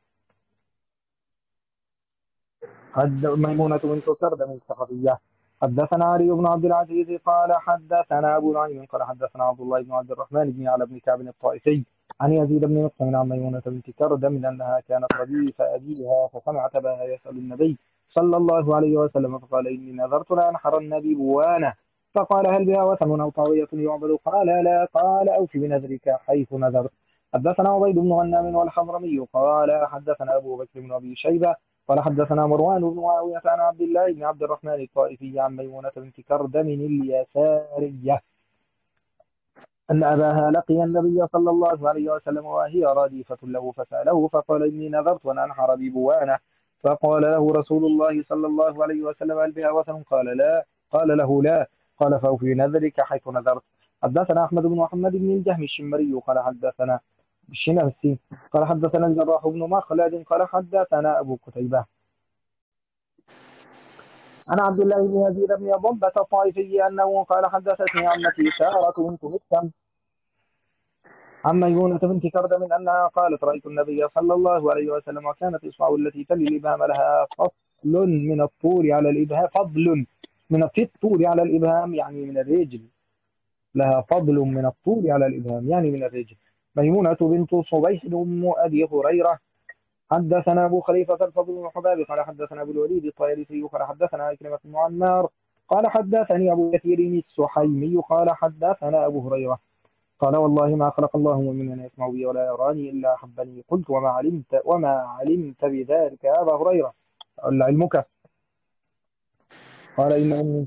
ميمونة بنت سردم الثقفية. حدثنا علي بن عبد العزيز قال حدثنا أبو نعيم قال حدثنا عبد الله بن عبد الرحمن بن علي بن كعب الطائفي عن يزيد بن مقسم عن ميمونة بنت كردم أنها كانت رديف أبيها فسمعت أباها يسأل النبي صلى الله عليه وسلم فقال إني نذرت لأنحرن ببوانة فقال هل بها وثن أو طاوية يعبد قال لا قال أوف بنذرك حيث نذرت. حدثنا عبيد بن غنام والحضرمي قال حدثنا أبو بكر بن أبي شيبة قال حدثنا مروان بن معاوية عن عبد الله بن عبد الرحمن الطائفي عن ميمونة بنت كردم اليسارية أن أباها لقي النبي صلى الله عليه وسلم وهي رديفة له فسأله فقال إني نذرت أن أنحر ببوانة فقال له رسول الله صلى الله عليه وسلم هل بها وثن قال لا قال له لا قال فأوفي نذرك حيث نذرت. حدثنا أحمد بن محمد بن الجهم الشمري قال حدثنا بالشنافسي قال حدثنا الجراح بن مخلد قال حدثنا أبو قتيبة عن عبد الله بن يزيد بن ضبة الطائفي أنه قال حدثتني عمتي سارة بنت مسلم عن ميمونة بنت كردم أنها قالت رأيت النبي صلى الله عليه وسلم وكانت إصبعه التي تلي الإبهام لها فضل من الطول على الإبهام يعني من الرجل، لها فضل من الطول على الإبهام يعني من الرجل. ميمونة بنت صبيح أم أبي هريرة. حدثنا أبو خليفة الفضل بن حباب قال حدثنا أبو الوليد الطيالسي قال حدثنا عكرمة بن عمار قال حدثني أبو كثير السحيمي قال حدثنا أبو هريرة قال والله ما خلق الله مؤمنا يسمع بي ولا يراني إلا أحبني قلت وما علمت بذلك يا أبا هريرة علمك قال إن أمي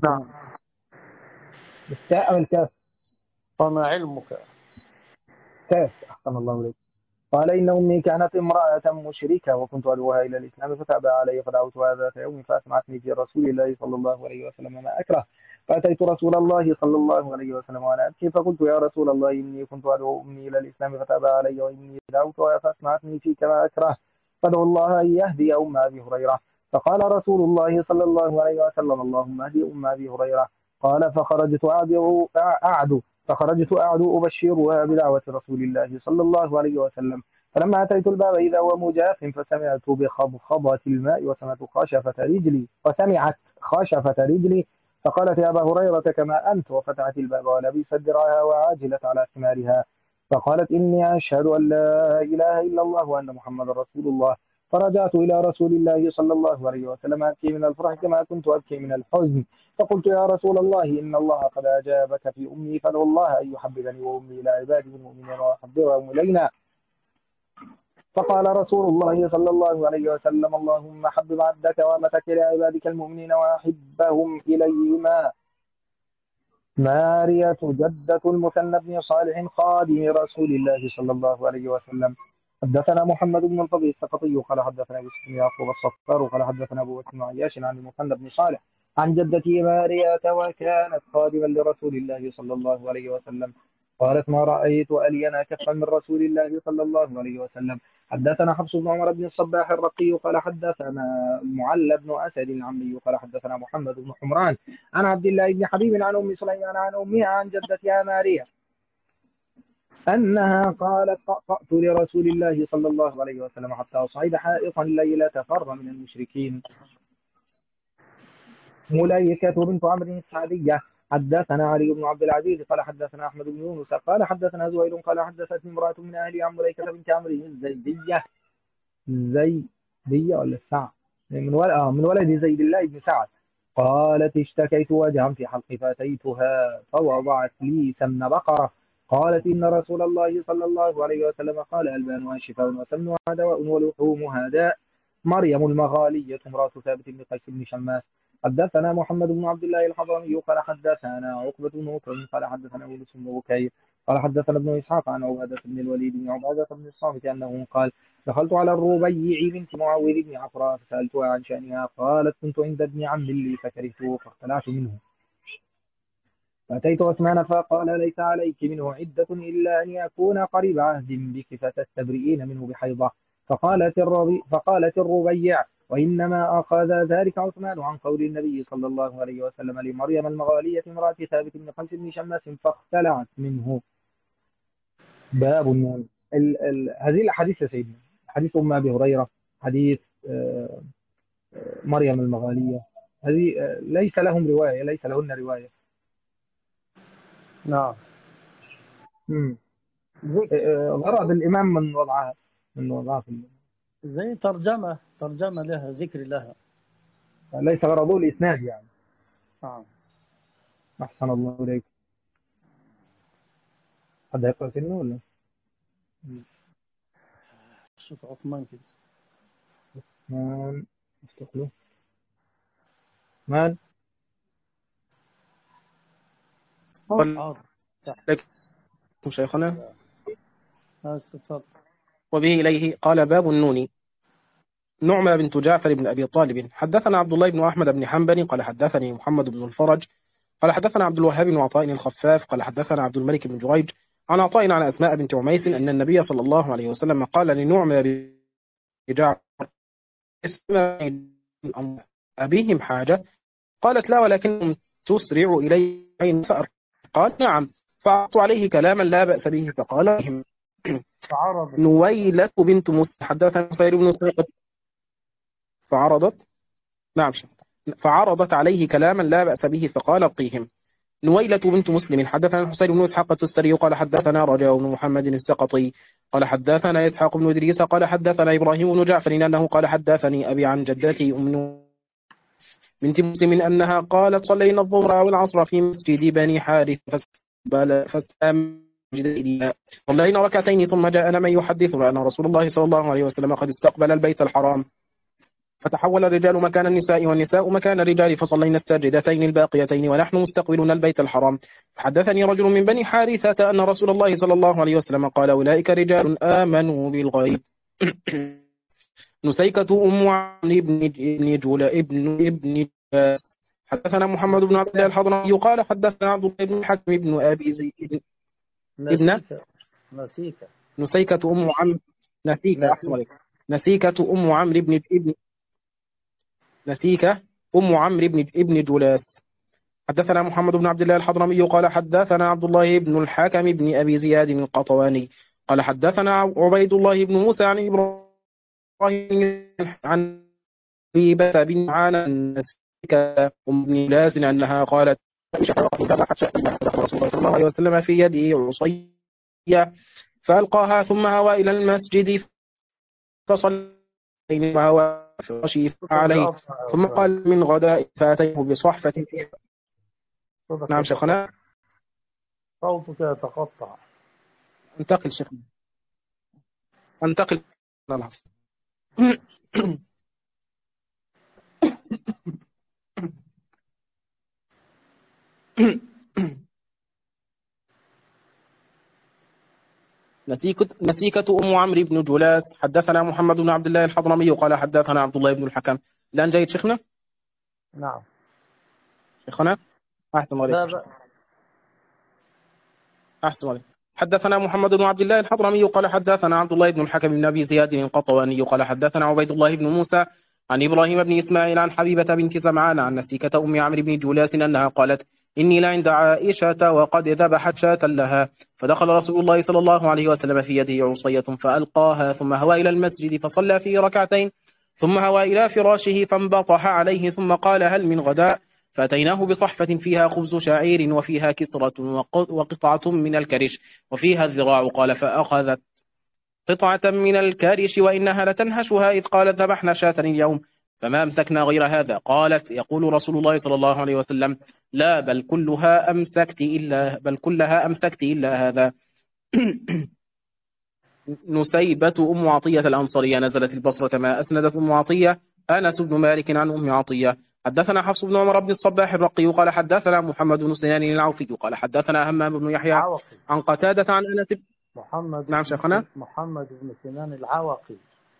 التاء أو الكاف وما علمك كاف أحسن الله إليك. قال إن أمي كانت امرأة مشركة وكنت أدعوها إلى الإسلام فتأبى علي فدعوتها ذات يوم فأسمعتني في رسول الله صلى الله عليه وسلم ما أكره فأتيت رسول الله صلى الله عليه وسلم وأنا أبكي فقلت يا رسول الله إني كنت أدعو أمي إلى الإسلام فتأبى علي وإني دعوتها فأسمعتني فيك ما أكره فادعو الله أن يهدي أم أبي هريرة. فقال رسول الله صلى الله عليه وسلم اللهم اهدي أم أبي هريرة. قال فخرجت أعدو أبشرها بدعوة رسول الله صلى الله عليه وسلم. فلما أتيت الباب إذا هو مجاف فسمعت بخضخضة الماء وسمعت خشفة رجلي فقالت يا أبا هريرة كما أنت وفتحت الباب ولبست درعها وعاجلت على ثمارها فقالت إني أشهد أن لا إله إلا الله وأن محمد رسول الله. فرجعت إلى رسول الله صلى الله عليه وسلم أبكي من الفرح كما كنت أبكي من الحزن، فقلت يا رسول الله إن الله قد أجابك في أمي، فادعو الله أن يحببني وأمي إلى عباده المؤمنين ويحببهم إلينا. فقال رسول الله صلى الله عليه وسلم اللهم حبب عبدك وأمتك إلى عبادك المؤمنين وأحبهم إليهما. مارية جدة المثنى بن صالح خادم رسول الله صلى الله عليه وسلم. حدثنا محمد بن الفضل السقطي قال حدثنا يوسف بن يعقوب الصفار قال حدثنا ابو بكر بن عياش عن المثنى بن صالح عن جدتي مارية وكانت خادما لرسول الله صلى الله عليه وسلم قالت ما رأيت ألينا كفا من رسول الله صلى الله عليه وسلم. حدثنا حفص بن عمر بن الصباح الرقي قال حدثنا المعلى بن أسد العمي قال حدثنا محمد بن حمران عن عبد الله بن حبيب عن أم سليمان عن أمها عن جدتها مارية أنها قالت طأطأت لرسول الله صلى الله عليه وسلم حتى أصعد حائطا ليلة فر من المشركين. مليكة بنت عمرو السعدية. حدثنا علي بن عبد العزيز قال حدثنا أحمد بن يونس قال حدثنا زهير قال حدثتني امرأة من أهلي عن مليكة بنت عمرو الزيدية. زيدية ولا السعد من ولد زيد الله بن سعد. قالت اشتكيت وجها في حلقي فأتيتها فوضعت لي سمن بقرة. قالت إن رسول الله صلى الله عليه وسلم قال ألبانها شفاء وسمنها دواء ولحومها داء. مريم المغالية امرأة ثابت بن قيس بن شماس. حدثنا محمد بن عبد الله الحضرمي قال حدثنا عقبة بن مكرم قال حدثنا يونس بن بكير قال حدثنا ابن إسحاق عن عبادة بن الوليد بن عبادة بن الصامت أنه قال دخلت على الربيع بنت معاوذ بن عفراء فسألتها عن شأنها قالت كنت عند ابن عم لي فكرهته فاقتلعت منه فأتيت عثمان فقال ليس عليك منه عدة إلا أن يكون قريب عهد بك فتستبرئين منه بحيضة. فقالت الربيع وإنما أخذ ذلك عثمان عن قول النبي صلى الله عليه وسلم لمريم المغالية امرأة ثابت بن قيس بن شماس فاختلعت منه. باب النون. هذه الأحاديث يا سيدنا حديث أم أبي هريرة حديث مريم المغالية هذه ليس لهم رواية ليس لهن رواية. نعم. غرض الإمام من وضعها في زي ترجمة لها ذكر لها ليس غرضه الإسناد يعني. نعم. أحسن الله إليك. حد يقرأ سنه ولا؟ شوف عثمان كده. عثمان استقله من؟ لكم شيخنا. تفضل. وبه إليه قال باب النون. نعمة بنت جعفر بن أبي طالب. حدثنا عبد الله بن أحمد بن حنبل قال حدثني محمد بن الفرج قال حدثنا عبد الوهاب بن عطاء الخفاف قال حدثنا عبد الملك بن جريج عن عطاء عن أسماء بنت عميس أن النبي صلى الله عليه وسلم قال لنعمة بن جعفر اسمع أبيهم حاجة؟ قالت لا ولكنهم تسرع إلي عين فأر. قال نعم. فأعطت عليه كلاما لا بأس به فقال نويلة بنت مسلم. حدثنا سعيد بن سعيد فعرضت عليه كلاما لا بأس به فقال ابقيهم. نويلة بنت مسلم. حدثنا الحسين بن إسحاق التستري قال حدثنا رجاء بن محمد السقطي قال حدثنا إسحاق بن إدريس قال حدثنا إبراهيم بن جعفر أنه قال حدثني أبي عن جدتي أم بنت مسلم أنها قالت صلينا الظهر والعصر في مسجد بني حارث صلينا ركعتين ثم جاءنا من يحدثنا أن رسول الله صلى الله عليه وسلم قد استقبل البيت الحرام فتحول الرجال مكان النساء والنساء مكان الرجال فصلينا الساجدتين الباقيتين ونحن مستقبلون البيت الحرام. فحدثني رجل من بني حارثة أن رسول الله صلى الله عليه وسلم قال أولئك رجال آمنوا بالغيب. نسيكة أم عمرو ابن جاس. حدثنا محمد بن عبد الله الحضرمي قال حدثنا عبد الله بن الحكم بن أبي زيد نسيكة أم عمرو نسيكة أم عمرو ابن جلاس. حدثنا محمد بن عبد الله الحضرمي قال حدثنا عبد الله بن الحكم بن أبي زياد القطواني قال حدثنا عبيد الله بن موسى عن إبراهيم عن بيبة بن عانى نسيكة أم جلاس أنها قالت رسول الله صلى الله عليه وسلم في يده عصية فألقاها ثم هوى إلى المسجد فصلى وهو فراشه عليه ثم قال من غداء فأتيه بصحفة فيها. نعم شيخنا. صوتك يتقطع. انتقل شيخنا. انتقل. نسيكة أم عمرو بن جلاس حدثنا محمد بن عبد الله الحضرمي قال حدثنا عبد الله بن الحكم. الآن جيد شيخنا؟ نعم شيخنا أحسن عليك. لا أحسن عليك. حدثنا محمد بن عبد الله الحضرمي قال حدثنا عبد الله بن الحكم بن أبي زياد القطواني قال حدثنا عبيد الله بن موسى عن إبراهيم بن إسماعيل عن حبيبة بنت سمعان عن نسيكة أم عمرو بن جلاس أنها قالت إني لعند عائشة وقد ذبحت شاة لها فدخل رسول الله صلى الله عليه وسلم في يده عصية فألقاها ثم هوى إلى المسجد فصلى فيه ركعتين ثم هوى إلى فراشه فانبطح عليه ثم قال هل من غداء فأتيناه بصحفة فيها خبز شعير وفيها كسرة وقطعة من الكرش وفيها الذراع قال فأخذت قطعة من الكرش وإنها لتنهشها إذ قالت ذبحنا شاة اليوم فما أمسكنا غير هذا. قالت يقول رسول الله صلى الله عليه وسلم لا بل كلها أمسكت إلا هذا. نسيبة أم عطية الأنصارية نزلت البصرة ما أسندت أم عطية أنس بن مالك عن أم عطية. حدثنا حفص بن عمر بن الصباح الرقي قال حدثنا محمد بن سنان العوفي قال حدثنا همام بن يحيى عن قتادة عن أنس. نعم شيخنا. محمد بن سنان العوقي.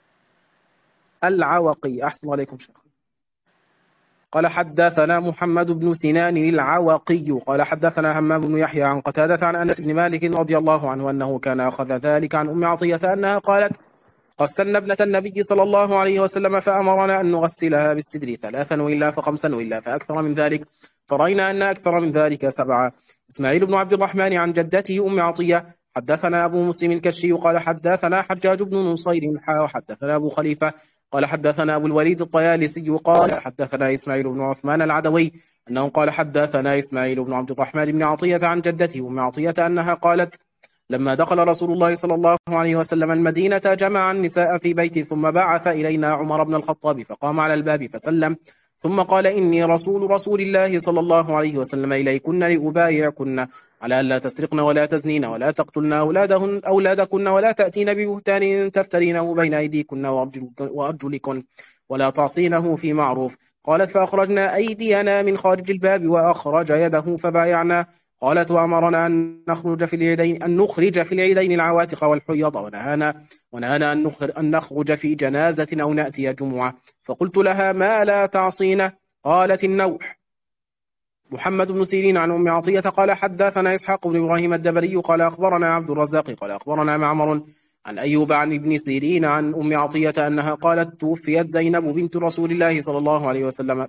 أحسن عليكم شيخ. قال حدثنا محمد بن سنان العوقي قال حدثنا همام بن يحيى عن قتادة عن أنس بن مالك رضي الله عنه أنه كان أخذ ذلك عن أم عطية أنها قالت غسلنا ابنة النبي صلى الله عليه وسلم فأمرنا أن نغسلها بالسدر 3 وإلا ف5 وإلا فأكثر من ذلك فرأينا أن أكثر من ذلك 7. إسماعيل بن عبد الرحمن عن جدته أم عطية حدثنا أبو مسلم الكشي قال حدثنا حجاج بن نصير حدثنا أبو خليفة قال حدثنا أبو الوليد الطيالسي قال حدثنا إسماعيل بن عثمان العدوي أنه قال حدثنا إسماعيل بن عبد الرحمن بن عطية عن جدته أم عطية أنها قالت لما دخل رسول الله صلى الله عليه وسلم المدينة جمع النساء في بيته ثم بعث إلينا عمر بن الخطاب فقام على الباب فسلم ثم قال إني رسول الله صلى الله عليه وسلم إليكن لأبايعكن على ألا تسرقن ولا تزنين ولا تقتلن أولادكن ولا تأتين ببهتان تفترينه بين أيديكن وأرجلكن ولا تعصينه في معروف. قالت فأخرجنا أيدينا من خارج الباب وأخرج يده فبايعنا. قالت وأمرنا أن نخرج في العيدين العواتق والحيض ونهانا أن نخرج في جنازة أو نأتي جمعة. فقلت لها ما لا تعصينه؟ قالت النوح. محمد بن سيرين عن أم عطية قال حدثنا إسحاق بن إبراهيم الدبري قال أخبرنا عبد الرزاق قال أخبرنا معمر عن أيوب عن ابن سيرين عن أم عطية أنها قالت توفيت زينب بنت رسول الله صلى الله عليه وسلم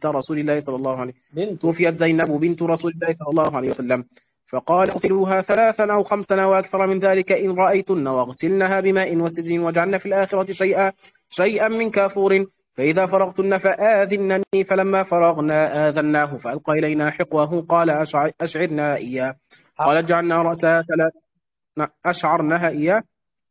توفيت زينب بنت رسول الله صلى الله عليه وسلم فقال اغسلوها 3 أو 5 وأكثر من ذلك إن رأيتن واغسلنها بماء وسدر وجعلن في الآخرة شيئا من كافور فإذا فرغتن فآذنني فلما فرغنا آذناه فألقى إلينا حقوه قال أشعرنا إياه قال جعلنا رأسها 3 أشعرنها إياه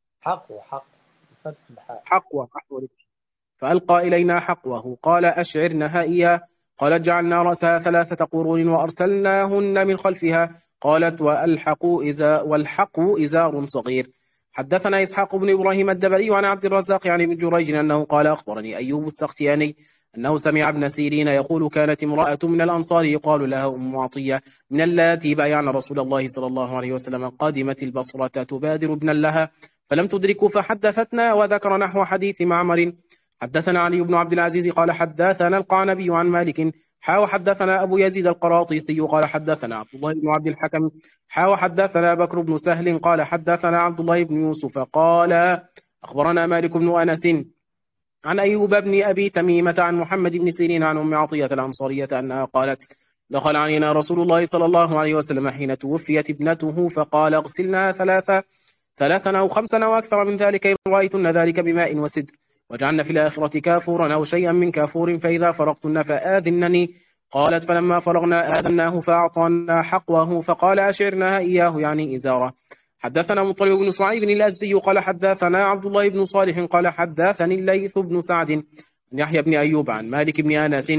حقوة فألقى إلينا حقوه قال أشعرنها إياه قالت جعلنا رأسها 3 قرون وأرسلناهن من خلفها قالت والحقوا إزار صغير. حدثنا إسحاق بن إبراهيم الدبري عن عبد الرزاق عن ابن جريج أنه قال أخبرني أيوب السختياني أنه سمع ابن سيرين يقول كانت امرأة من الأنصار يقال لها أم عطية من اللاتي بايعن رسول الله صلى الله عليه وسلم قادمت البصرة تبادر ابنا لها فلم تدركوا فحدثتنا وذكر نحو حديث معمر. حدثنا علي بن عبد العزيز قال حدثنا القعنبي عن مالك حدثنا أبو يزيد القراطيسي قال حدثنا عبد الله بن عبد الحكم حدثنا بكر بن سهل قال حدثنا عبد الله بن يوسف قال أخبرنا مالك بن أنس عن أيوب بن أبي تميمة عن محمد بن سيرين عن أم عطية الأنصارية أنها قالت دخل علينا رسول الله صلى الله عليه وسلم حين توفيت ابنته فقال اغسلنا 3 أو 5 وأكثر من ذلك إن رأيتن ذلك بماء وسدر وجعلنا في الآخرة كافورا أو شيئا من كافور فإذا فرغتن فآذنني. قالت فلما فرغنا آذناه فأعطانا حقوه فقال أشعرناها إياه يعني إزاره. حدثنا مطلب بن شعيب الأزدي قال حدثنا عبد الله بن صالح قال حدثني الليث بن سعد عن يحيى بن أيوب عن مالك بن أنس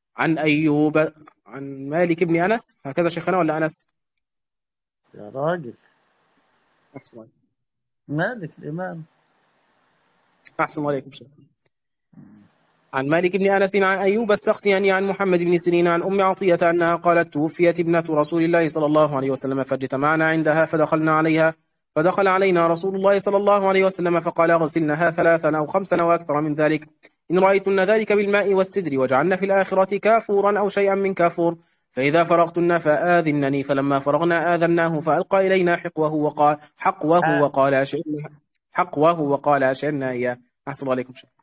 عن مالك بن أنس. هكذا شيخنا ولا أنس؟ يا راجل أحسن مالك الإمام. أحسن عليكم شيخ. عن مالك بن أنس عن أيوب السختياني عن محمد بن سيرين عن أم عطية أنها قالت توفيت ابنة رسول الله صلى الله عليه وسلم فاجتمعنا عندها فدخلنا عليها فدخل علينا رسول الله صلى الله عليه وسلم فقال اغسلنها 3 أو 5 وأكثر من ذلك إن رأيتن ذلك بالماء والسدر وجعلن في الآخرة كافورا أو شيئا من كافور فإذا فرغتن فآذنني فلما فرغنا آذناه فألقى إلينا حقوه وقال أشعرنا إياه. أحسن عليكم شيخ.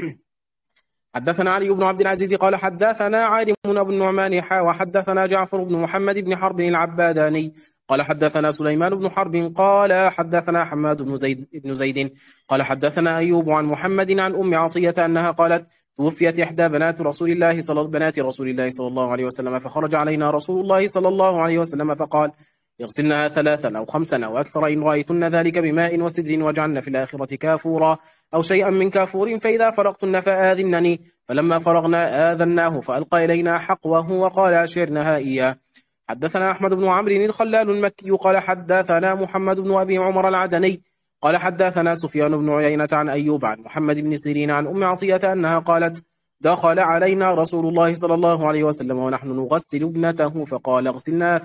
حدثنا علي بن عبد العزيز قال حدثنا عالم أبو النعمان وحدثنا جعفر بن محمد بن حرب العباداني قال حدثنا سليمان بن حرب قال حدثنا حماد بن زيد قال حدثنا أيوب عن محمد عن أم عطية أنها قالت توفيت إحدى بنات رسول الله صلى الله عليه وسلم فخرج علينا رسول الله صلى الله عليه وسلم فقال يغسلنها 3 أو 5 أو أكثر إن رأيتن ذلك بماء وسدر وجعلن في الآخرة كافورا أو شيئا من كافور فإذا فرغتن فآذنني فلما فرغنا آذناه فألقى إلينا حقوه وقال أشعرنها إياه. حدثنا أحمد بن عمرو الخلال المكي قال حدثنا محمد بن أبي عمر العدني قال حدثنا سفيان بن عيينة عن أيوب عن محمد بن سيرين عن أم عطية أنها قالت دخل علينا رسول الله صلى الله عليه وسلم ونحن نغسل ابنته فقال اغسلنا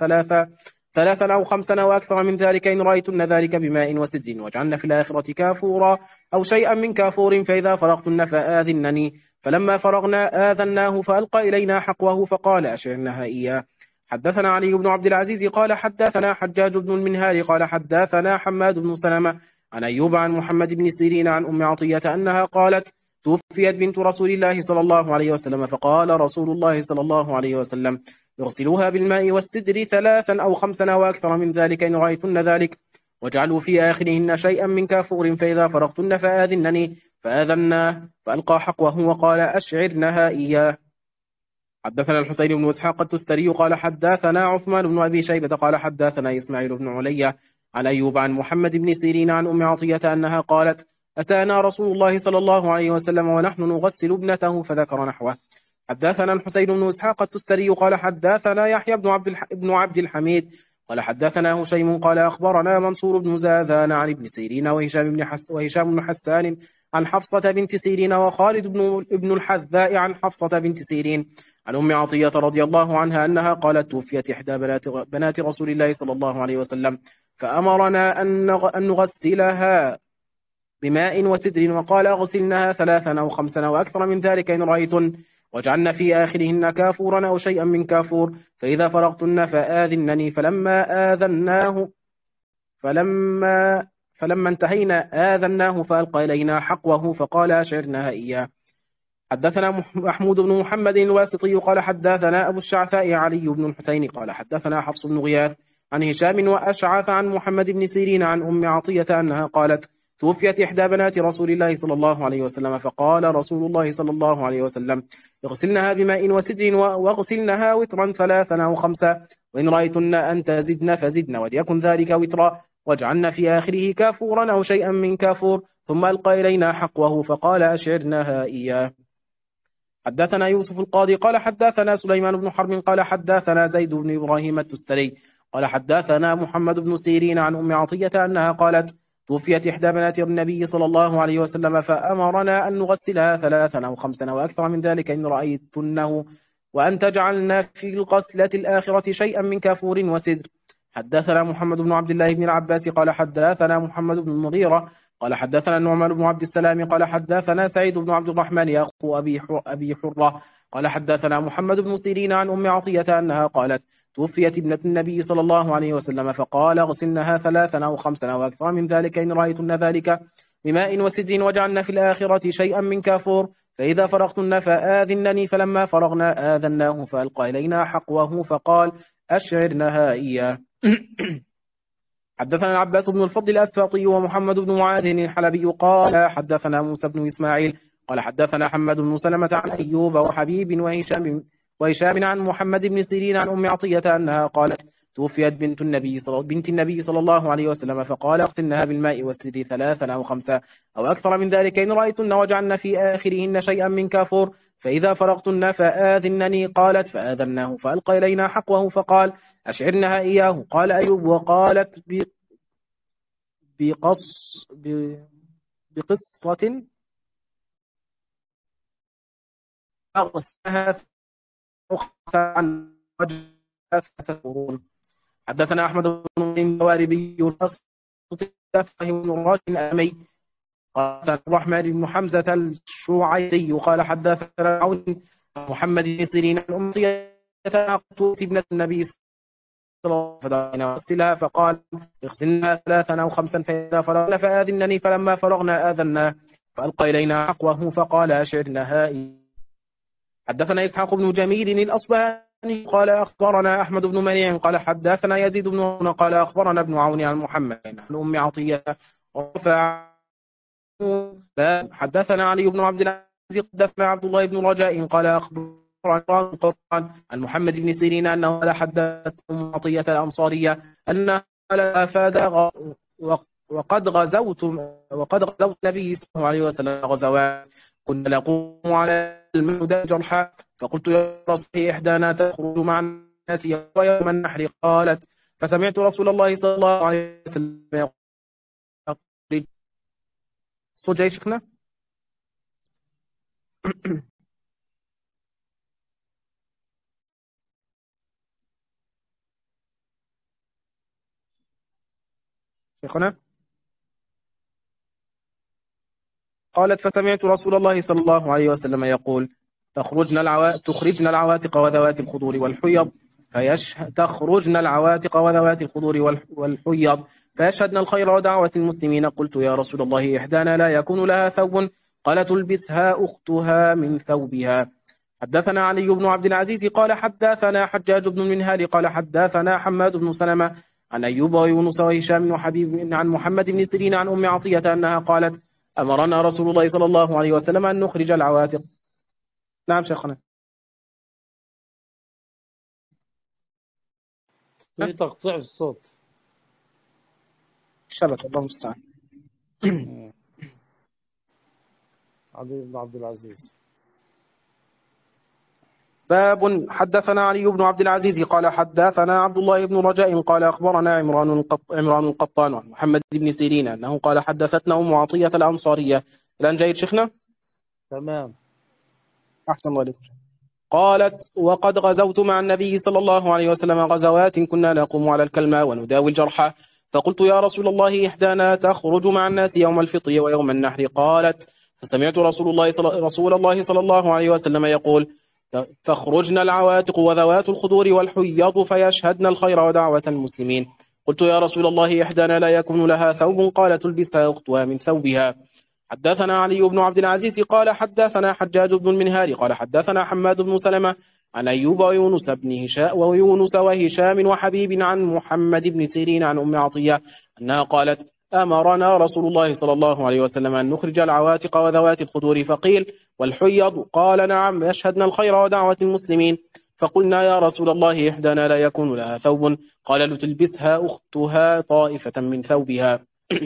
3 أو 5 وأكثر من ذلك إن رأيتن ذلك بماء وسدر واجعلن في الآخرة كافورا أو شيئا من كافور فإذا فرغتن فآذنني فلما فرغنا آذناه فألقى إلينا حقوه فقال أشعرنها إياه. حدثنا علي بن عبد العزيز قال حدثنا حجاج بن المنهال قال حدثنا حماد بن سلمة عن أيوب عن محمد بن سيرين عن أم عطية أنها قالت توفيت بنت رسول الله صلى الله عليه وسلم فقال رسول الله صلى الله عليه وسلم يغسلوها بالماء والسدر 3 أو 5 وأكثر من ذلك إن رأيتن ذلك واجعلوا في آخرهن شيئا من كافور فإذا فرغتن فآذنني فآذناه فألقى حقوه وقال أشعرنها إياه. حدثنا الحسين بن إسحاق التستري قال حدثنا عثمان بن أبي شيبة قال حدثنا إسماعيل بن عليا عن أيوب عن محمد بن سيرين عن أم عطية أنها قالت أتانا رسول الله صلى الله عليه وسلم ونحن نغسل ابنته فذكر نحوه. حدثنا الحسين بن إسحاق التستري قال حدثنا يحيى بن عبد الحميد قال حدثنا هشيم قال أخبرنا منصور بن زاذان عن ابن سيرين وهشام بن حسان عن حفصة بنت سيرين وخالد بن الحذاء عن حفصة بنت سيرين عن أم عطية رضي الله عنها أنها قالت توفيت إحدى بنات رسول الله صلى الله عليه وسلم فأمرنا أن نغسلها بماء وسدر وقال اغسلنها 3 أو 5 وأكثر من ذلك إن رأيتن واجعلن في آخرهن كافورا أو شيئا من كافور فإذا فرغتن فآذنني فلما انتهينا آذناه فألقى إلينا حقوه فقال أشعرنها إياه. حدثنا محمود بن محمد الواسطي قال حدثنا أبو الشعثاء علي بن الحسين قال حدثنا حفص بن غياث عن هشام وأشعث عن محمد بن سيرين عن أم عطية أنها قالت توفيت إحدى بنات رسول الله صلى الله عليه وسلم فقال رسول الله صلى الله عليه وسلم اغسلنها بماء وسدر واغسلنها وترا 3 أو 5 وإن رأيتن أن تزدن فزدن وليكن ذلك وترا واجعلن في آخره كافورا أو شيئا من كافور ثم ألقى إلينا حقوه فقال أشعرناها إياه. حدثنا يوسف القاضي قال حدثنا سليمان بن حرب قال حدثنا زيد بن إبراهيم التستري قال حدثنا محمد بن سيرين عن أم عطية أنها قالت توفيت إحدى بنات النبي صلى الله عليه وسلم فأمرنا أن نغسلها 3 أو 5 وأكثر من ذلك إن رأيتنه وأن تجعلنا في الغسلة الآخرة شيئا من كافور وسدر. حدثنا محمد بن عبد الله بن العباس قال حدثنا محمد بن المغيرة قال حدثنا النعمان بن عبد السلام قال حدثنا سعيد بن عبد الرحمن أخو أبي حرة قال حدثنا محمد بن سيرين عن أم عطية أنها قالت توفيت ابنة النبي صلى الله عليه وسلم فقال اغسلنها 3 أو 5 وأكثر من ذلك إن رأيتن ذلك بماء وسدر وجعلن في الآخرة شيئا من كافور فإذا فرغتن فآذنني فلما فرغنا آذناه فألقى إلينا حقوه فقال أشعرنها إياه. حدثنا العباس بن الفضل الأسفاطي ومحمد بن معاذ الحلبي قال حدثنا موسى بن إسماعيل قال حدثنا حماد بن سلمة عن أيوب وحبيب وهشام عن محمد بن سيرين عن أم عطية أنها قالت توفيت بنت النبي صلى الله عليه وسلم، فقال اغسلنها بالماء والسدر 3 أو 5 أو أكثر من ذلك إن رأيتن وجعلن في آخرهن شيئا من كافور، فإذا فرغتن فآذنني. قالت فآذناه فألقى إلينا حقوه فقال أشعرنها إياه. قال أيوب وقالت بقص بقصة أغسلها عن وجه 3 قرون. حدثنا أحمد بن الواربي فهم الراشد الأمي قال الرحمن بن حمزة الشوعيري قال حدثنا عون محمد بن سيرين الأمصية تأخذت ابنة النبي صلى الله عليه وسلم فقال اغسلنا 3 أو 5 فإذا فرغنا فآذنني، فلما فرغنا آذنا فألقى إلينا حقوه فقال أشعرنها. حدثنا إسحاق بن جميل الأصبهاني قال أخبرنا أحمد بن منيع قال حدثنا يزيد بن عون قال أخبرنا ابن عون عن محمد عن أم عطية ورفع. حدثنا علي بن عبد العزيز حدثنا عبد الله بن رجاء قال أخبرنا عن محمد بن سيرين أنه قال حدثت أم عطية الأنصارية أنها قال أفاد وقد غزوت النبي صلى الله عليه وسلم غزوات كنا نقوم على المهدى جرحى، فقلت يا رسول إحدانا تخرج مع الناس يوم النحر. قالت فسمعت رسول الله صلى الله عليه وسلم يقول صوت جاي شيخنا؟ شيخنا قالت فسمعت رسول الله صلى الله عليه وسلم يقول تخرجن العواتق وذوات الخدور والحيض فيشهدن الخير ودعوة المسلمين. قلت يا رسول الله إحدانا لا يكون لها ثوب؟ قال تلبسها أختها من ثوبها. حدثنا علي بن عبد العزيز قال حدثنا حجاج بن المنهال قال حدثنا حماد بن سلمة عن أيوب ويونس وهشام وحبيب عن محمد بن سيرين عن أم عطية أنها قالت أمرنا رسول الله صلى الله عليه وسلم أن نخرج العواتق. نعم شيخنا. في تقطيع الصوت. شبكة الله المستعان. علي بن عبد العزيز. باب حدثنا علي بن عبد العزيز قال حدثنا عبد الله بن رجاء قال أخبرنا عمران القطان عن محمد بن سيرين أنه قال حدثتنا أم عطية الأنصارية. الآن جيد شيخنا؟ تمام. أحسن الله عليكم. قالت وقد غزوت مع النبي صلى الله عليه وسلم غزوات كنا نقوم على الكلمة ونداوي الجرحى، فقلت يا رسول الله إحدانا تخرج مع الناس يوم الفطر ويوم النحر. قالت فسمعت رسول الله صلى الله عليه وسلم يقول تخرجن العواتق وذوات الخدور والحيض فيشهدن الخير ودعوة المسلمين. قلت يا رسول الله إحدانا لا يكون لها ثوب؟ قال تلبسها أختها من ثوبها. حدثنا علي بن عبد العزيز قال حدثنا حجاج بن المنهال قال حدثنا حماد بن سلمة عن أيوب ويونس وهشام وحبيب عن محمد بن سيرين عن أم عطية أنها قالت أمرنا رسول الله صلى الله عليه وسلم أن نخرج العواتق وذوات الخدور، فقيل والحيض؟ قال نعم يشهدن الخير ودعوة المسلمين. فقلنا يا رسول الله إحدانا لا يكون لها ثوب؟ قال لتلبسها أختها طائفة من ثوبها.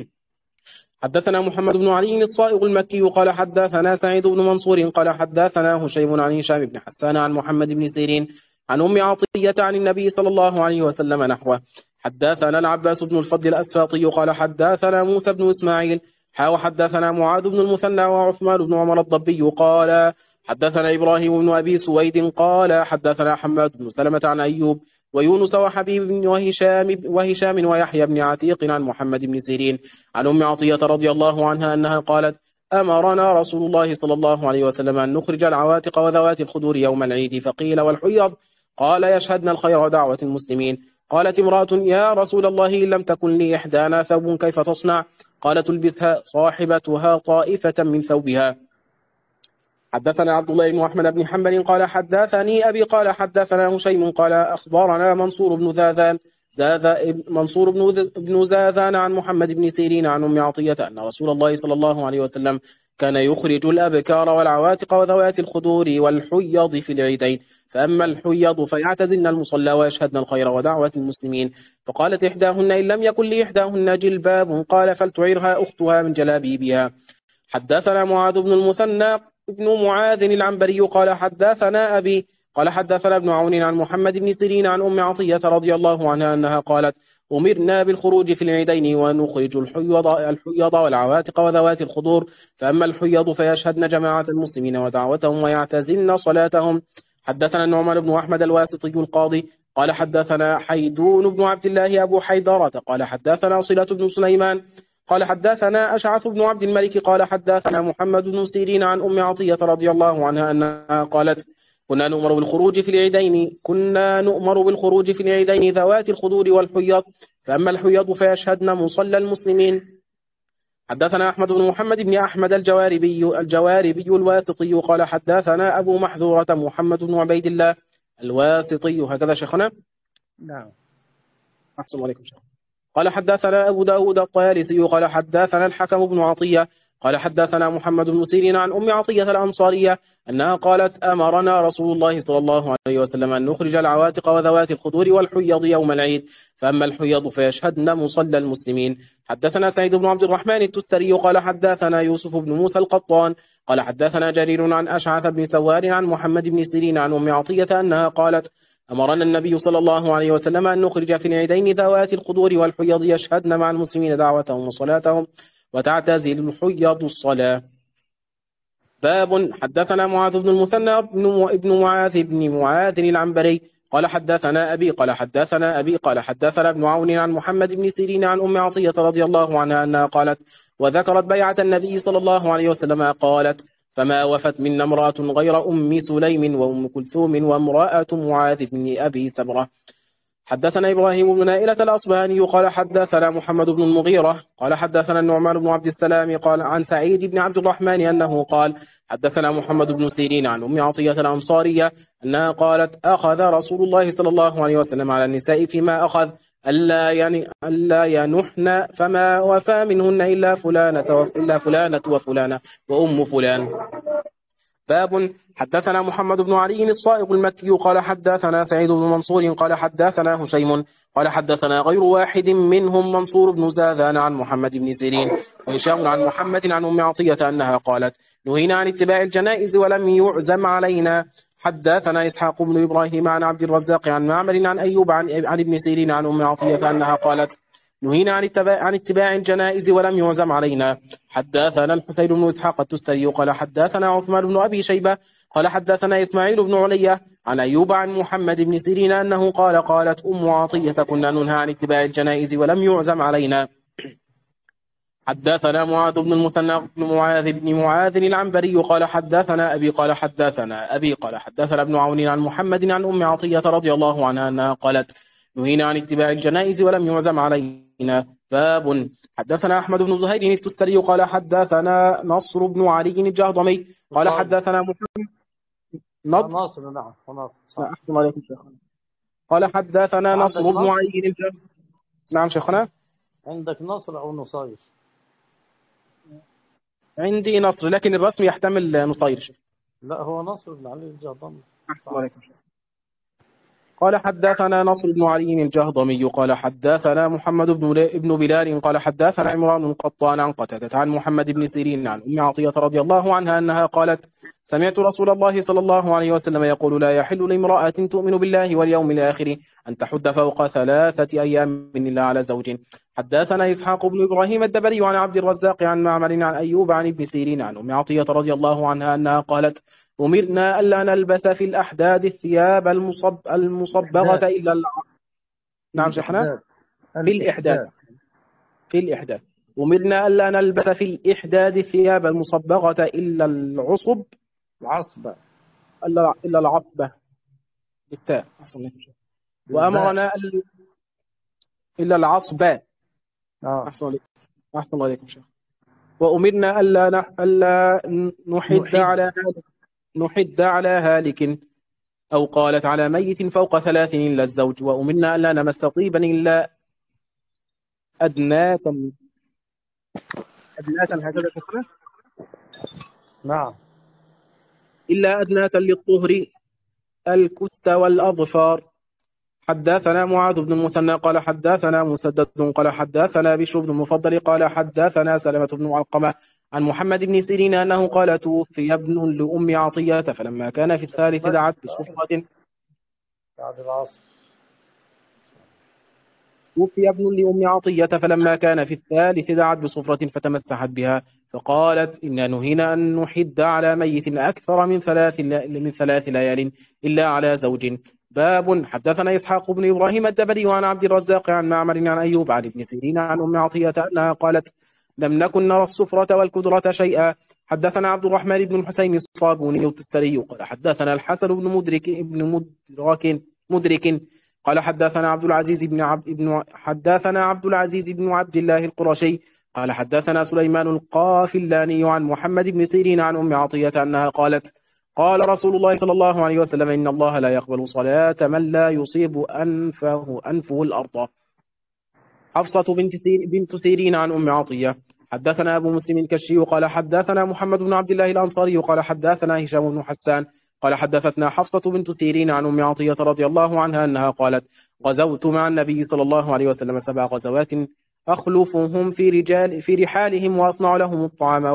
حدثنا محمد بن علي الصائغ المكي قال حدثنا سعيد بن منصور قال حدثنا هشيم عن هشام بن حسان عن محمد بن سيرين عن أم عطية عن النبي صلى الله عليه وسلم نحوه. حدثنا العباس بن الفضل الأسفاطي قال حدثنا موسى بن إسماعيل وحدثنا معاذ بن المثنى وعثمان بن عمر الضبي قال حدثنا إبراهيم بن أبي سويد قال حدثنا حماد بن سلمة عن أيوب ويونس وحبيب وهشام ويحيى بن عتيق عن محمد بن سيرين عن أم عطية رضي الله عنها أنها قالت أمرنا رسول الله صلى الله عليه وسلم أن نخرج العواتق وذوات الخدور يوم العيد، فقيل والحيض؟ قال يشهدن الخير ودعوة المسلمين. قالت امرأة يا رسول الله إن لم تكن لي إحدانا ثوب كيف تصنع؟ قال تلبسها صاحبتها طائفة من ثوبها. حدثنا عبد الله بن أحمد بن حنبل قال حدثني أبي قال حدثنا هشيم قال أخبرنا منصور بن زاذان عن محمد بن سيرين عن أم عطية أن رسول الله صلى الله عليه وسلم كان يخرج الأبكار والعواتق وذوات الخدور والحيض في العيدين، فأما الحيض فيعتزلن المصلى ويشهدن الخير ودعوة المسلمين. فقالت إحداهن إن لم يكن لإحداهن جلباب قال فلتعيرها أختها من جلابيبها. حدثنا معاذ بن المثنى بن معاذ العنبري قال حدثنا أبي قال حدثنا ابن عون عن محمد بن سيرين عن أم عطية رضي الله عنها أنها قالت أمرنا بالخروج في العيدين ونخرج الحيض والعواتق وذوات الخدور، فأما الحيض فيشهدن جماعة المسلمين ودعوتهم ويعتزلن صلاتهم. حدثنا النعمان بن أحمد الواسطي القاضي قال حدثنا حيدون بن عبد الله أبو حيدرة قال حدثنا صلة بن سليمان قال حدثنا أشعث بن عبد الملك قال حدثنا محمد بن سيرين عن أم عطية رضي الله عنها أنها قالت كنا نؤمر بالخروج في العيدين ذوات الخدور والحيض، فأما الحيض فيشهدن مصلى المسلمين. حدثنا أحمد بن محمد بن أحمد الجواربي الواسطي قال حدثنا أبو محذورة محمد بن عبيد الله الواسطي. هكذا شيخنا؟ نعم. أحسن عليكم شيخ. قال حدثنا أبو داود الطيالسي قال حدثنا الحكم بن عطية قال حدثنا محمد بن سيرين عن أم عطية الأنصارية أنها قالت أمرنا رسول الله صلى الله عليه وسلم أن نخرج العواتق وذوات الخدور والحيض يوم العيد، فأما الحيض فيشهدن مصلى المسلمين. حدثنا سعيد بن عبد الرحمن التستري قال حدثنا يوسف بن موسى القطان قال حدثنا جرير عن أشعث بن سوار عن محمد بن سيرين عن أم عطية أنها قالت أمرنا النبي صلى الله عليه وسلم أن نخرج في العيدين ذوات الخدور والحيض يشهدن مع المسلمين دعوتهم وصلاتهم وتعتزل الحيض الصلاة. باب. حدثنا معاذ بن المثنى ابن معاذ العنبري قال حدثنا أبي قال حدثنا ابن عون عن محمد بن سيرين عن أم عطية رضي الله عنها أنها قالت وذكرت بيعة النبي صلى الله عليه وسلم قالت فما وفت منا امرأة غير أم سليم وأم كلثوم وامرأة معاذ بن أبي سبرة. حدثنا إبراهيم بن نائلة الأصبهاني قال حدثنا محمد بن المغيرة قال حدثنا النعمان بن عبد السلام قال عن سعيد بن عبد الرحمن أنه قال حدثنا محمد بن سيرين عن أم عطية الأنصارية أنها قالت أخذ رسول الله صلى الله عليه وسلم على النساء فيما أخذ ألا ينحن فما وفى منهن إلا فلانة وفلانة وأم فلان. باب. حدثنا محمد بن علي الصائغ المكي قال حدثنا سعيد بن منصور قال حدثنا هشيم قال حدثنا غير واحد منهم منصور بن زاذان عن محمد بن سيرين وهشام عن محمد عن أم عطية أنها قالت نهينا عن اتباع الجنائز ولم يعزم علينا. حدثنا إسحاق بن إبراهيم عن عبد الرزاق عن معمر عن أيوب عن ابن سيرين عن أم عطية أنها قالت نهينا عن اتباع الجنائز ولم يعزم علينا. حدثنا الحسين بن إسحاق التستري قال حدثنا عثمان بن أبي شيبة قال حدثنا إسماعيل بن علية عن أيوب عن محمد بن سيرين أنه قالت أم عطية كنا ننهى عن اتباع الجنائز ولم يعزم علينا. حدثنا معاذ بن المثنى بن معاذ العنبري قال حدثنا أبي قال حدثنا ابن عون عن محمد عن أم عطية رضي الله عنها أنها قالت نهينا عن اتباع الجنائز ولم يعزم علينا. باب. حدثنا أحمد بن زهير التستري قال حدثنا نصر بن علي الجهضمي قال حدثنا محمد ناصر. نعم أحسن عليكم شيخنا. قال حدثنا نصر بن علي الجهضمي. نعم شيخنا. عندك نصر أو نصير؟ عندي نصر لكن الرسم يحتمل نصير. لا هو نصر بن علي الجهضمي. أحسن عليكم شيخنا. قال حدثنا نصر بن علي الجهضمي قال حدثنا محمد بن بلال قال حدثنا عمران القطان عن قتادة عن محمد بن سيرين عن أم عطية رضي الله عنها أنها قالت سمعت رسول الله صلى الله عليه وسلم يقول لا يحل لامرأة تؤمن بالله واليوم الآخر أن تحد فوق 3 أيام إلا على زوج. حدثنا إسحاق بن إبراهيم الدبري عن عبد الرزاق عن معمر عن أيوب عن ابن سيرين عن أم عطية رضي الله عنها أنها قالت أمرنا ألا نلبس في الأحداد الثياب المصبغة إلا نعم شيخنا. في الإحداث أمرنا ألا نلبس في الإحداد الثياب المصبغة إلا العصبة بالتاء. وأمرنا إلا العصبة. أحسن عليكم شيخ. وأمرنا ألا نحد على هالك أو قالت على ميت فوق 3 إلا الزوج. وأمرنا ألا نمس طيبا إلا أدناة هكذا شيخنا. نعم. إلا أدناة للطهر الكست والأظفار. حدثنا معاذ بن المثنى قال حدثنا مسدد قال حدثنا بشر بن المفضل قال حدثنا سلمة بن علقمة عن محمد بن سيرين أنه قال توفي ابن لأم عطية فلما كان في الثالث دعت بصفرة بعد العصر. توفي ابن لأم عطية فلما كان في الثالث دعت بصفرة فتمسحت بها فقالت إنا نهينا أن نحد على ميت أكثر من ثلاث ليال إلا على زوج. باب. حدثنا إسحاق بن إبراهيم الدبري عن عبد الرزاق عن معمر عن أيوب عن ابن سيرين عن أم عطية أنها قالت لم نكن نرى السفرة والكدرة شيئا. حدثنا عبد الرحمن بن الحسين الصابوني التستري قال حدثنا الحسن بن مدرك قال حدثنا عبد العزيز بن عبد الله القرشي قال حدثنا سليمان القافلاني عن محمد بن سيرين عن أم عطية أنها قالت قال رسول الله صلى الله عليه وسلم إن الله لا يقبل صلاة من لا يصيب أنفه الأرض. حفصة بنت سيرين عن أم عطية. حدثنا أبو مسلم الكشي قال حدثنا محمد بن عبد الله الأنصاري قال حدثنا هشام بن حسان قال حدثتنا حفصة بنت سيرين عن أم عطية رضي الله عنها أنها قالت غزوت مع النبي صلى الله عليه وسلم 7 غزوات أخلفهم في رحالهم وأصنع لهم الطعام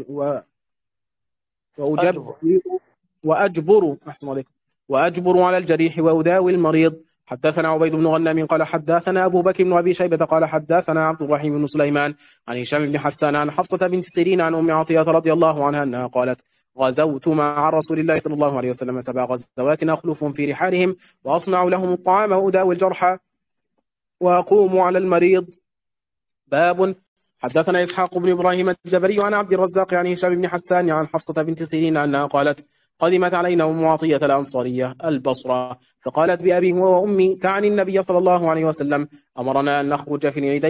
وأجبر على الجريح وأداوي المريض. حدثنا عبيد بن غنام قال حدثنا أبو بكر بن أبي شيبة قال حدثنا عبد الرحيم بن سليمان عن هشام بن حسان عن حفصة بنت سيرين عن أم عطية رضي الله عنها أنها قالت غزوت مع رسول الله صلى الله عليه وسلم 7 غزوات أخلفهم في رحالهم وأصنع لهم الطعام وأداوي الجرحى وأقوم على المريض. باب. حدثنا إسحاق بن إبراهيم الدبري عن عبد الرزاق عن هشام بن حسان عن حفصة بنت سيرين أنها قالت قدمت علينا أم عطية الأنصارية البصرة فقالت بأبي وأمي تعني النبي صلى الله عليه وسلم أمرنا أن نخرج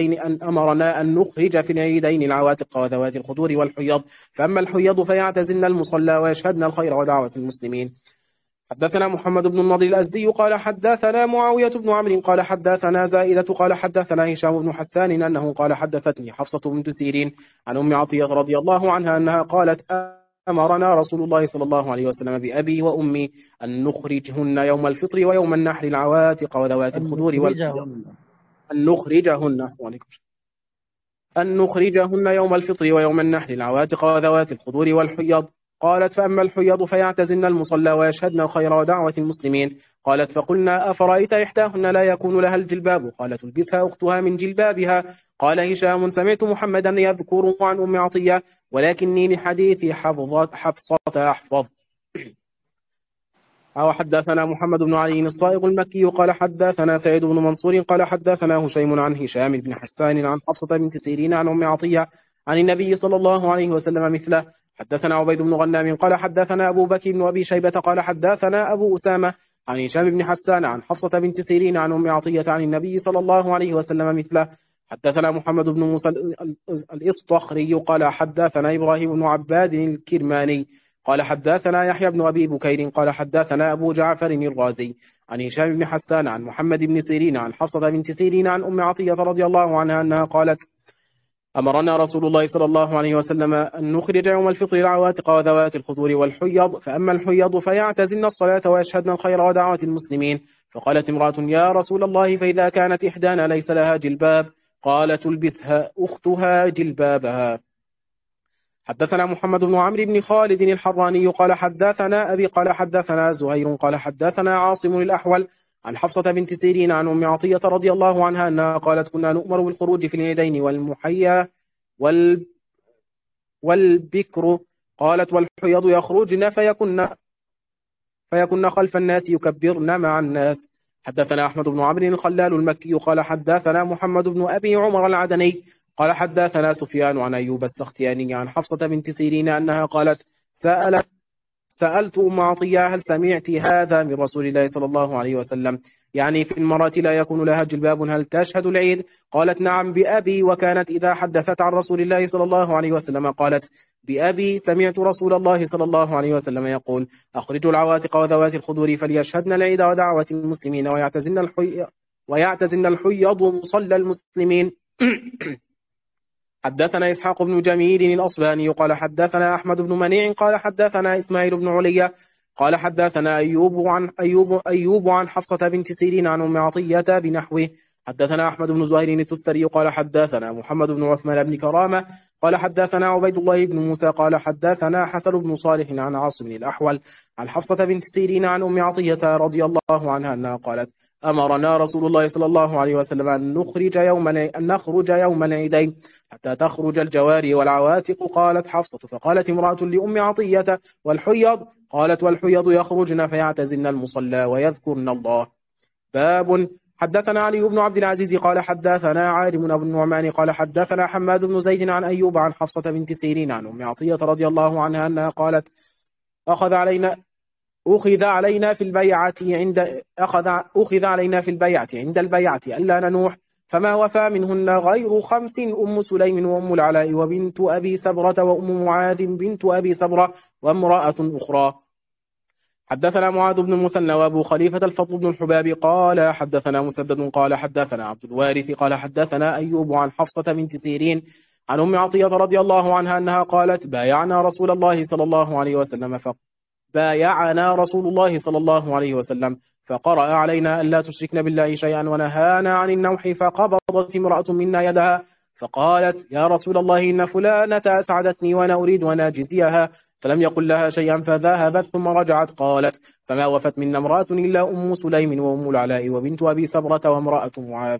في العيدين العواتق وذوات الخدور والحيض فأما الحيض فيعتزلن المصلى ويشهدن الخير ودعوة المسلمين. حدثنا محمد بن النضر الأزدي قال حدثنا معاوية بن عمرو قال حدثنا زائدة قال حدثنا هشام بن حسان أنه قال حدثتني حفصة بنت سيرين عن أم عطية رضي الله عنها أنها قالت أمرنا رسول الله صلى الله عليه وسلم بأبي وأمي أن نخرجهن يوم الفطر ويوم النحر العواتق وذوات الخدور أن نخرجهن يوم الفطر ويوم النحر العواتق وذوات الخدور والحيض. قالت فأما الحيض فيعتزلن المصلى ويشهدن الخير ودعوة المسلمين. قالت فقلنا أفرأيت إحداهن لا يكون لها الجلباب قالت تلبسها أختها من جلبابها. قال هشام سمعت محمدا يذكر عن أم عطية ولكني لحديث حفصة أحفظ. حدثنا محمد بن علي الصائغ المكي قال حدثنا سعيد بن منصور قال حدثنا هشيم عن هشام بن حسان عن حفصة بنت سيرين عن أم عطية عن النبي صلى الله عليه وسلم مثله. حدثنا عبيد بن غنام قال حدثنا أبو بكر بن أبي شيبة قال حدثنا أبو أسامة عن هشام بن حسان عن حفصة بنت سيرين عن أم عطية عن النبي صلى الله عليه وسلم مثله. حدثنا محمد بن موسى الإصطخري قال حدثنا إبراهيم بن عباد الكرماني قال حدثنا يحيى بن أبي بكير قال حدثنا أبو جعفر الرازي عن هشام بن حسان عن محمد بن سيرين عن حفصة بنت سيرين عن أم عطية رضي الله عنها أنها قالت أمرنا رسول الله صلى الله عليه وسلم أن نخرج يوم الفطر العواتق وذوات الخدور والحيض فأما الحيض فيعتزلن الصلاة ويشهدن الخير ودعوة المسلمين. فقالت امرأة يا رسول الله فإذا كانت إحدانا ليس لها جلباب قال تلبسها أختها جلبابها. حدثنا محمد بن عمرو بن خالد الحراني قال حدثنا أبي قال حدثنا زهير قال حدثنا عاصم الأحول عن حفصة بنت سيرين عن أم عطية رضي الله عنها أنها قالت كنا نؤمر بالخروج في العيدين والمحيا والبكر قالت والحيض يخرجن فيكن خلف الناس يكبرن مع الناس. حدثنا أحمد بن عمرو الخلال المكي قال حدثنا محمد بن أبي عمر العدني قال حدثنا سفيان عن أيوب السختياني عن حفصة بنت سيرين أنها قالت سألت أم عطية هل سمعت هذا من رسول الله صلى الله عليه وسلم يعني في المرأة لا يكون لها جلباب هل تشهد العيد؟ قالت نعم بأبي. وكانت إذا حدثت عن رسول الله صلى الله عليه وسلم قالت بأبي سمعت رسول الله صلى الله عليه وسلم يقول أخرجوا العواتق وذوات الخدور فليشهدن العيد ودعوة المسلمين ويعتزلن الحيض مصلى المسلمين. حدثنا إسحاق بن جميل الأصبهاني قال حدثنا أحمد بن منيع قال حدثنا إسماعيل بن عليا قال حدثنا أيوب عن حفصة بنت سيرين عن أم عطية بنحوه. حدثنا أحمد بن زهير التستري قال حدثنا محمد بن عثمان بن كرامة قال حدثنا عبيد الله بن موسى قال حدثنا حسن بن صالح عن عاصم الأحول عن حفصة بنت سيرين عن أم عطية رضي الله عنها أنها قالت أمرنا رسول الله صلى الله عليه وسلم أن نخرج يوم العيدين حتى تخرج الجواري والعواتق. قالت حفصة فقالت امرأة لأم عطية والحيض؟ قالت والحيض يخرجن فيعتزلن المصلى ويذكرن الله. باب. حدثنا علي بن عبد العزيز قال حدثنا عارم أبو النعمان قال حدثنا حماد بن زيد عن أيوب عن حفصة بنت سيرين عن أم عطية رضي الله عنها أنها قالت أخذ علينا في البيعة عند البيعة ألا ننوح فما وفى منهن غير 5 أم سليم وأم العلاء وبنت أبي سبرة وأم معاذ بنت أبي سبرة وامرأة أخرى. حدثنا معاذ بن المثنى وأبو خليفة الفضل بن الحباب قال حدثنا مسدد قال حدثنا عبد الوارث قال حدثنا أيوب عن حفصة بنت سيرين عن أم عطية رضي الله عنها أنها قالت بايعنا رسول الله صلى الله عليه وسلم فقرأ علينا ألا تشركن بالله شيئا ونهانا عن النوح فقبضت امرأة منا يدها فقالت يا رسول الله إن فلانة أسعدتني وأنا أريد أن أجزيها فلم يقل لها شيئا فذهبت ثم رجعت. قالت فما وفت منا امرأة إلا أم سليم وأم العلاء وبنت أبي سبرة وامرأة معاذ.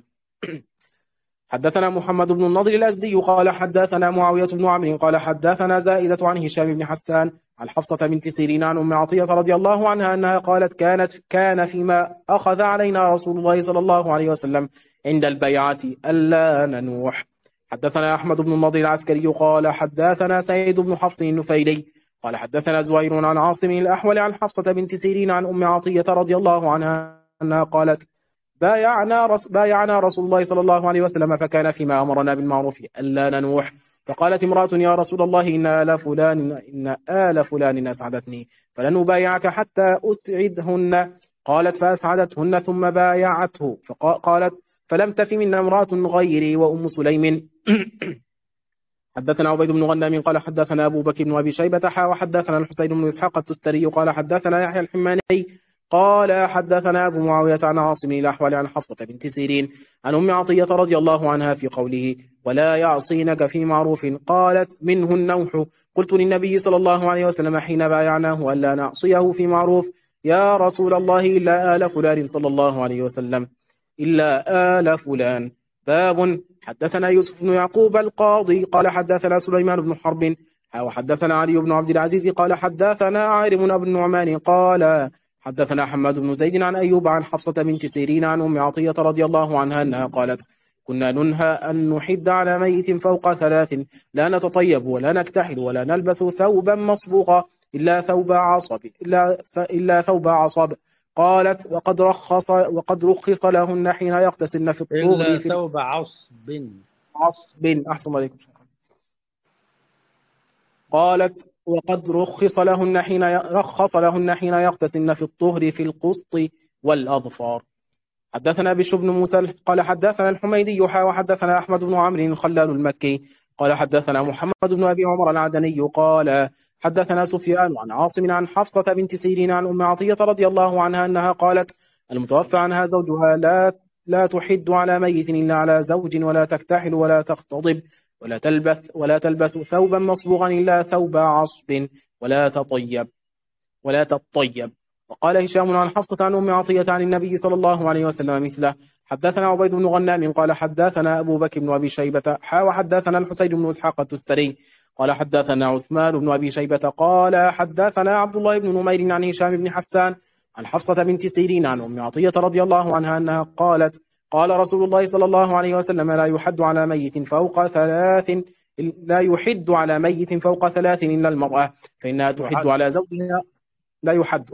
حدثنا محمد بن النضر الأزدي قال حدثنا معاوية بن عمرو قال حدثنا زائدة عن هشام بن حسان عن حفصة بنت سيرين عن أم عطية رضي الله عنها أنها قالت كان فيما أخذ علينا رسول الله صلى الله عليه وسلم عند البيعة ألا ننوح. حدثنا أحمد بن النضر العسكري قال حدثنا سيد بن حفص النفيلي قال حدثنا زهير عن عاصم الأحول عن حفصة بنت سيرين عن أم عطية رضي الله عنها أنها قالت بايعنا رسول الله صلى الله عليه وسلم فكان فيما أمرنا بالمعروف ألا ننوح فقالت امرأة يا رسول الله إن آل فلان أسعدتني فلن أبايعك حتى أسعدهن. قالت فأسعدتهن ثم بايعته فقالت فلم تف منا امرأة غيري وأم سليم. حدثنا عبيد بن غنام قال حدثنا أبو بكر بن أبي شيبة وحدثنا الحسين بن إسحاق التستري قال حدثنا يحيى الحماني قال حدثنا أبو معاوية عن عاصم الأحول عن حفصة بنت سيرين عن أم عطية رضي الله عنها في قوله ولا يعصينك في معروف قالت منه النوح. قلت للنبي صلى الله عليه وسلم حين بايعناه ألا نعصيه في معروف يا رسول الله إلا آل فلان صلى الله عليه وسلم إلا آل فلان. باب. حدثنا يوسف بن يعقوب القاضي قال حدثنا سليمان بن حرب وحدثنا علي بن عبد العزيز قال حدثنا عارم أبو النعمان قال حدثنا حماد بن زيد عن أيوب عن حفصة بنت سيرين عن أم عطية رضي الله عنها أنها قالت كنا ننهى أن نحد على ميت فوق 3 لا نتطيب ولا نكتحل ولا نلبس ثوبا مصبوغا إلا ثوب عصب. قالت وقد رخص لهن حين يغتسلن في الطهر إلا ثوب عصب. أحسن عليكم. قالت وقد رخص لهن حين يغتسلن في الطهر في القسط والأظفار. حدثنا بشر بن موسى قال حدثنا الحميدي وحدثنا أحمد بن عمرو الخلال المكي قال حدثنا محمد بن أبي عمر العدني قال حدثنا سفيان عن عاصم عن حفصة بنت سيرين عن أم عطية رضي الله عنها أنها قالت المتوفى عنها زوجها لا تحد على ميت إلا على زوج ولا تكتحل ولا تختضب ولا تلبس ثوبا مصبوغا إلا ثوب عصب ولا تطيب. وقال هشام عن حفصة عن أم عطية عن النبي صلى الله عليه وسلم مثله. حدثنا عبيد بن غنام قال حدثنا أبو بكر بن أبي شيبة وحدثنا الحسين بن إسحاق التستري قال حدثنا عثمان بن أبي شيبة قال حدثنا عبد الله بن نمير عن هشام بن حسان عن حفصة بنت سيرين عن أم عطية رضي الله عنها أنها قالت قال رسول الله صلى الله عليه وسلم لا يحد على ميت فوق 3 إلا المرأة فإنها تحد على زوجها لا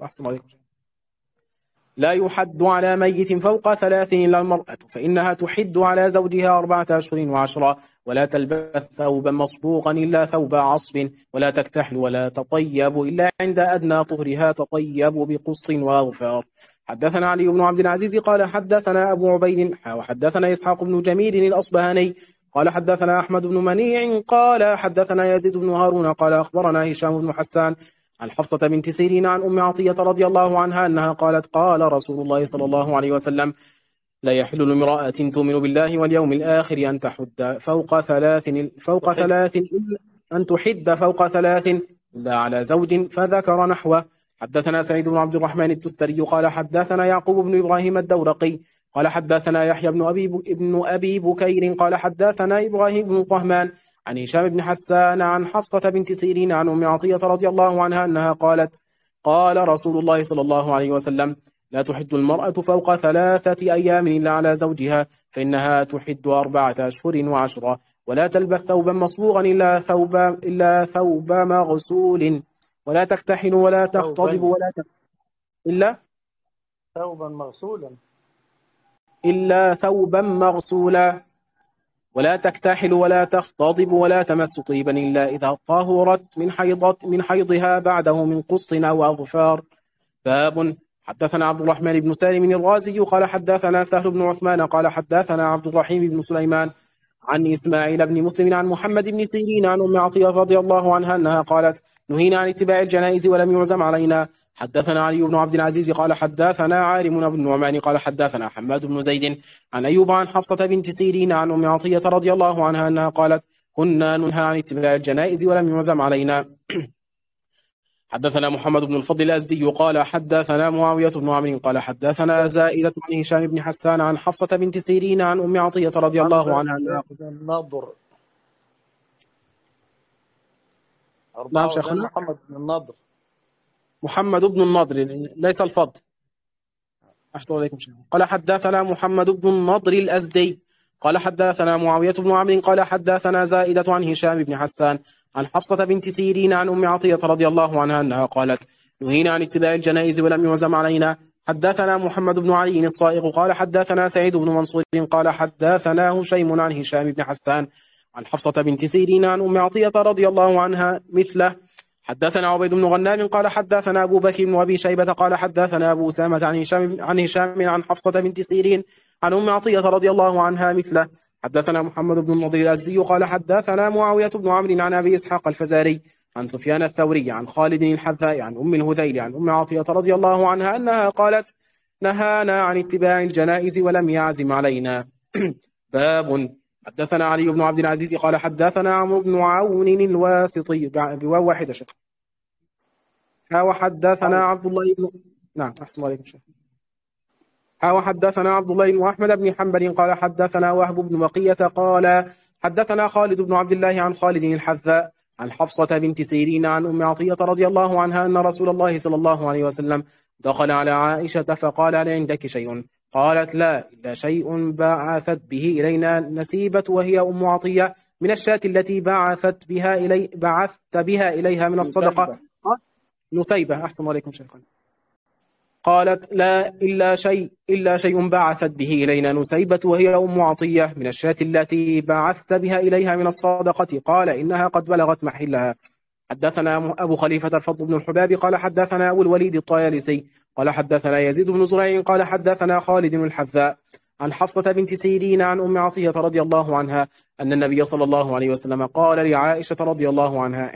يحد على ميت فوق 3 إلا المرأة فإنها تحد على زوجها 4 أشهر و10 ولا تلبس ثوبا مصبوغا إلا ثوب عصب ولا تكتحل ولا تطيب إلا عند أدنى طهرها تطيب بقص وأظفار. حدثنا علي بن عبد العزيز قال حدثنا أبو عبيد وحدثنا إسحاق بن جميل الأصبهاني قال حدثنا أحمد بن منيع قال حدثنا يزيد بن هارون قال أخبرنا هشام بن حسان عن حفصة بنت سيرين عن أم عطية رضي الله عنها أنها قالت قال رسول الله صلى الله عليه وسلم لا يحل لامرأة تؤمن بالله واليوم الآخر أن تحد فوق ثلاث أن تحد فوق ثلاث إلا على زوج، فذكر نحوه. حدثنا سعيد بن عبد الرحمن التستري قال حدثنا يعقوب بن إبراهيم الدورقي قال حدثنا يحيى بن أبي بكير قال حدثنا إبراهيم بن طهمان عن هشام بن حسان عن حفصة بنت سيرين عن أم عطية رضي الله عنها أنها قالت قال رسول الله صلى الله عليه وسلم لا تحد المرأة فوق 3 أيام إلا على زوجها، فإنها تحد 4 أشهر و10، ولا تلبس ثوبا مصبوغا إلا ثوب مغسول، ولا تكتحل ولا تختضب إلا ثوبا مغسولا ثوبا مغسولا، ولا تكتحل ولا تختضب ولا تمس طيبا إلا إذا طهرت من حيضها بعده من قسط أو أظفار. باب. حدثنا عبد الرحمن بن سالم الرازي قال حدثنا سهل بن عثمان قال حدثنا عبد الرحيم بن سليمان عن إسماعيل بن مسلم عن محمد بن سيرين عن أم عطية رضي الله عنها أنها قالت نهينا عن اتباع الجنائز ولم يعزم علينا. حدثنا علي بن عبد العزيز قال حدثنا عارم بن نعمان قال حدثنا حماد بن زيد عن أيوب عن حفصة بنت سيرين عن أم عطية رضي الله عنها أنها قالت كنا ننهى عن اتباع الجنائز ولم يعزم علينا. حدثنا محمد بن الفضل الأزدي قال حدثنا معاوية بن عمرو قال حدثنا زائدة عن هشام بن حسان عن حفصة بنت سيرين عن أم عطية رضي الله عنها النضر. نعم شيخنا. محمد بن النضر. محمد بن النضر ليس الفضل. أحسن عليكم شيخ. قال حدثنا محمد بن النضر الأزدي قال حدثنا معاوية بن عمرو قال حدثنا زائدة عن هشام بن حسان عن حفصة بنت سيرين عن أم عطية رضي الله عنها أنها قالت نهينا عن اتباع الجنائز ولم يعزم علينا. حدثنا محمد بن علي الصائغ قال حدثنا سعيد بن منصور قال حدثنا هشيم عن هشام بن حسان عن حفصة بنت سيرين عن أم عطية رضي الله عنها مثله. حدثنا عبيد بن غنام قال حدثنا أبو بكر بن أبي شيبة قال حدثنا أبو أسامة عن هشام عن حفصة بنت سيرين عن أم عطية رضي الله عنها مثله. حدثنا محمد بن النضر الأزدي قال حدثنا معاوية بن عمرو عن أبي إسحاق الفزاري عن سفيان الثوري عن خالد الحذاء عن أم الهذيل عن أم عطية رضي الله عنها أنها قالت نهانا عن اتباع الجنائز ولم يعزم علينا. باب. حدثنا علي بن عبد العزيز قال حدثنا عمرو بن عون الواسطي بواو واحدة شيخ. وحدثنا عبد الله بن نعم أحسن عليكم شيخ. وحدثنا عبد الله بن أحمد بن حنبل قال حدثنا وهب بن بقية قال حدثنا خالد بن عبد الله عن خالد الحذاء عن حفصة بنت سيرين عن أم عطية رضي الله عنها أن رسول الله صلى الله عليه وسلم دخل على عائشة فقال هل عندك شيء؟ قالت لا إلا شيء بعثت به إلينا نسيبة وهي أم عطية من الشاة التي بعثت بها إليها من الصدقة. نسيبة. أحسن عليكم شيخنا. قالت لا إلا شيء بعثت به إلينا نسيبة وهي أم عطية من الشاة التي بعثت بها إليها من الصدقة. قال إنها قد بلغت محلها. حدثنا أبو خليفة الفضل بن الحباب قال حدثنا أبو الوليد الطيالسي قال حدثنا يزيد بن زريع قال حدثنا خالد الحذاء عن حفصة بنت سيرين عن أم عطية رضي الله عنها أن النبي صلى الله عليه وسلم قال لعائشة رضي الله عنها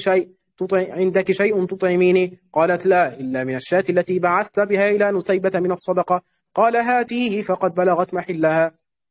عندك شيء تطعميني؟ قالت لا إلا من الشاة التي بعثت بها إلى نسيبة من الصدقة. قال هاتيه فقد بلغت محلها.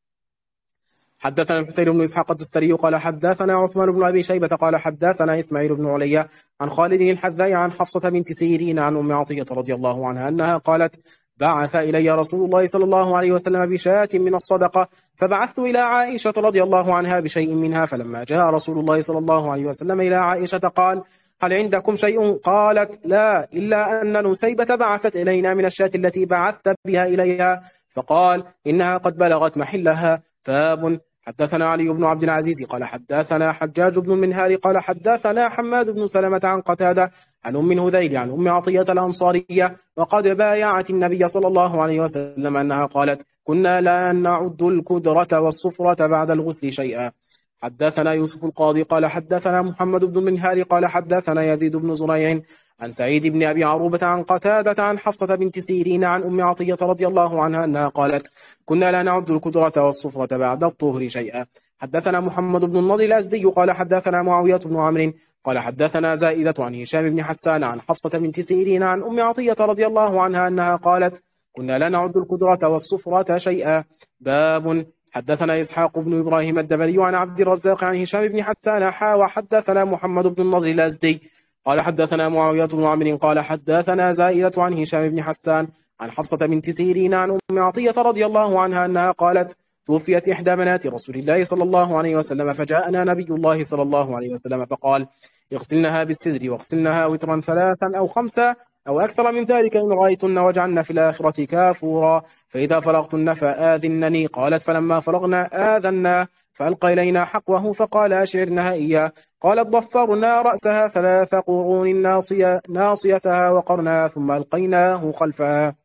حدثنا الحسين بن إسحاق الدستري قال حدثنا عثمان بن أبي شيبة قال حدثنا إسماعيل بن عليا عن خالد الحذاء عن حفصة بنت سيرين عن أم عطية رضي الله عنها أنها قالت بعث إلي رسول الله صلى الله عليه وسلم بشاة من الصدقة فبعثت إلى عائشة رضي الله عنها بشيء منها، فلما جاء رسول الله صلى الله عليه وسلم إلى عائشة قال هل عندكم شيء؟ قالت لا إلا أن نسيبة بعثت إلينا من الشاة التي بعثت بها إليها، فقال إنها قد بلغت محلها. باب. حدثنا علي بن عبد العزيز قال حدثنا حجاج بن المنهال قال حدثنا حماد بن سلمة عن قتادة عن أم الهذيل عن أم عطية الأنصارية وقد بايعت النبي صلى الله عليه وسلم أنها قالت كنا لا نعد الكدرة والصفرة بعد الغسل شيئا. حدثنا يوسف القاضي قال حدثنا محمد بن المنهال قال حدثنا يزيد بن زريع عن سعيد بن أبي عروبة عن قتادة عن حفصة بنت سيرين عن أم عطية رضي الله عنها أنها قالت كنا لا نعد الكدرة والصفرة بعد الطهر شيئا. حدثنا محمد بن النضر الأزدي قال حدثنا معاوية بن عمرو قال حدثنا زائدة عن هشام بن حسان عن حفصة بنت سيرين عن أم عطية رضي الله عنها أنها قالت كنا لا نعد القدرة والصفرة شيئا. باب. حدثنا إسحاق بن إبراهيم الدبري عن عبد الرزاق عن هشام بن حسان وحدثنا محمد بن النضر الأزدي قال حدثنا معاوية بن عمرو قال حدثنا زائدة عن هشام بن حسان عن حفصة بنت سيرين عن أم عطية رضي الله عنها أنها قالت توفيت إحدى بنات رسول الله صلى الله عليه وسلم فجاءنا نبي الله صلى الله عليه وسلم فقال اغسلنها بالسدر واغسلنها وترا ثلاثا أو خمسا أو أكثر من ذلك إن رأيتن واجعلن في الآخرة كافورا فإذا فرغتن فآذنني. قالت فلما فرغنا آذنا فألقى إلينا حقوه فقال أشعرنها إياه. قالت ضفرنا رأسها 3 قرون ناصيتها وقرنها ثم ألقيناه خلفها.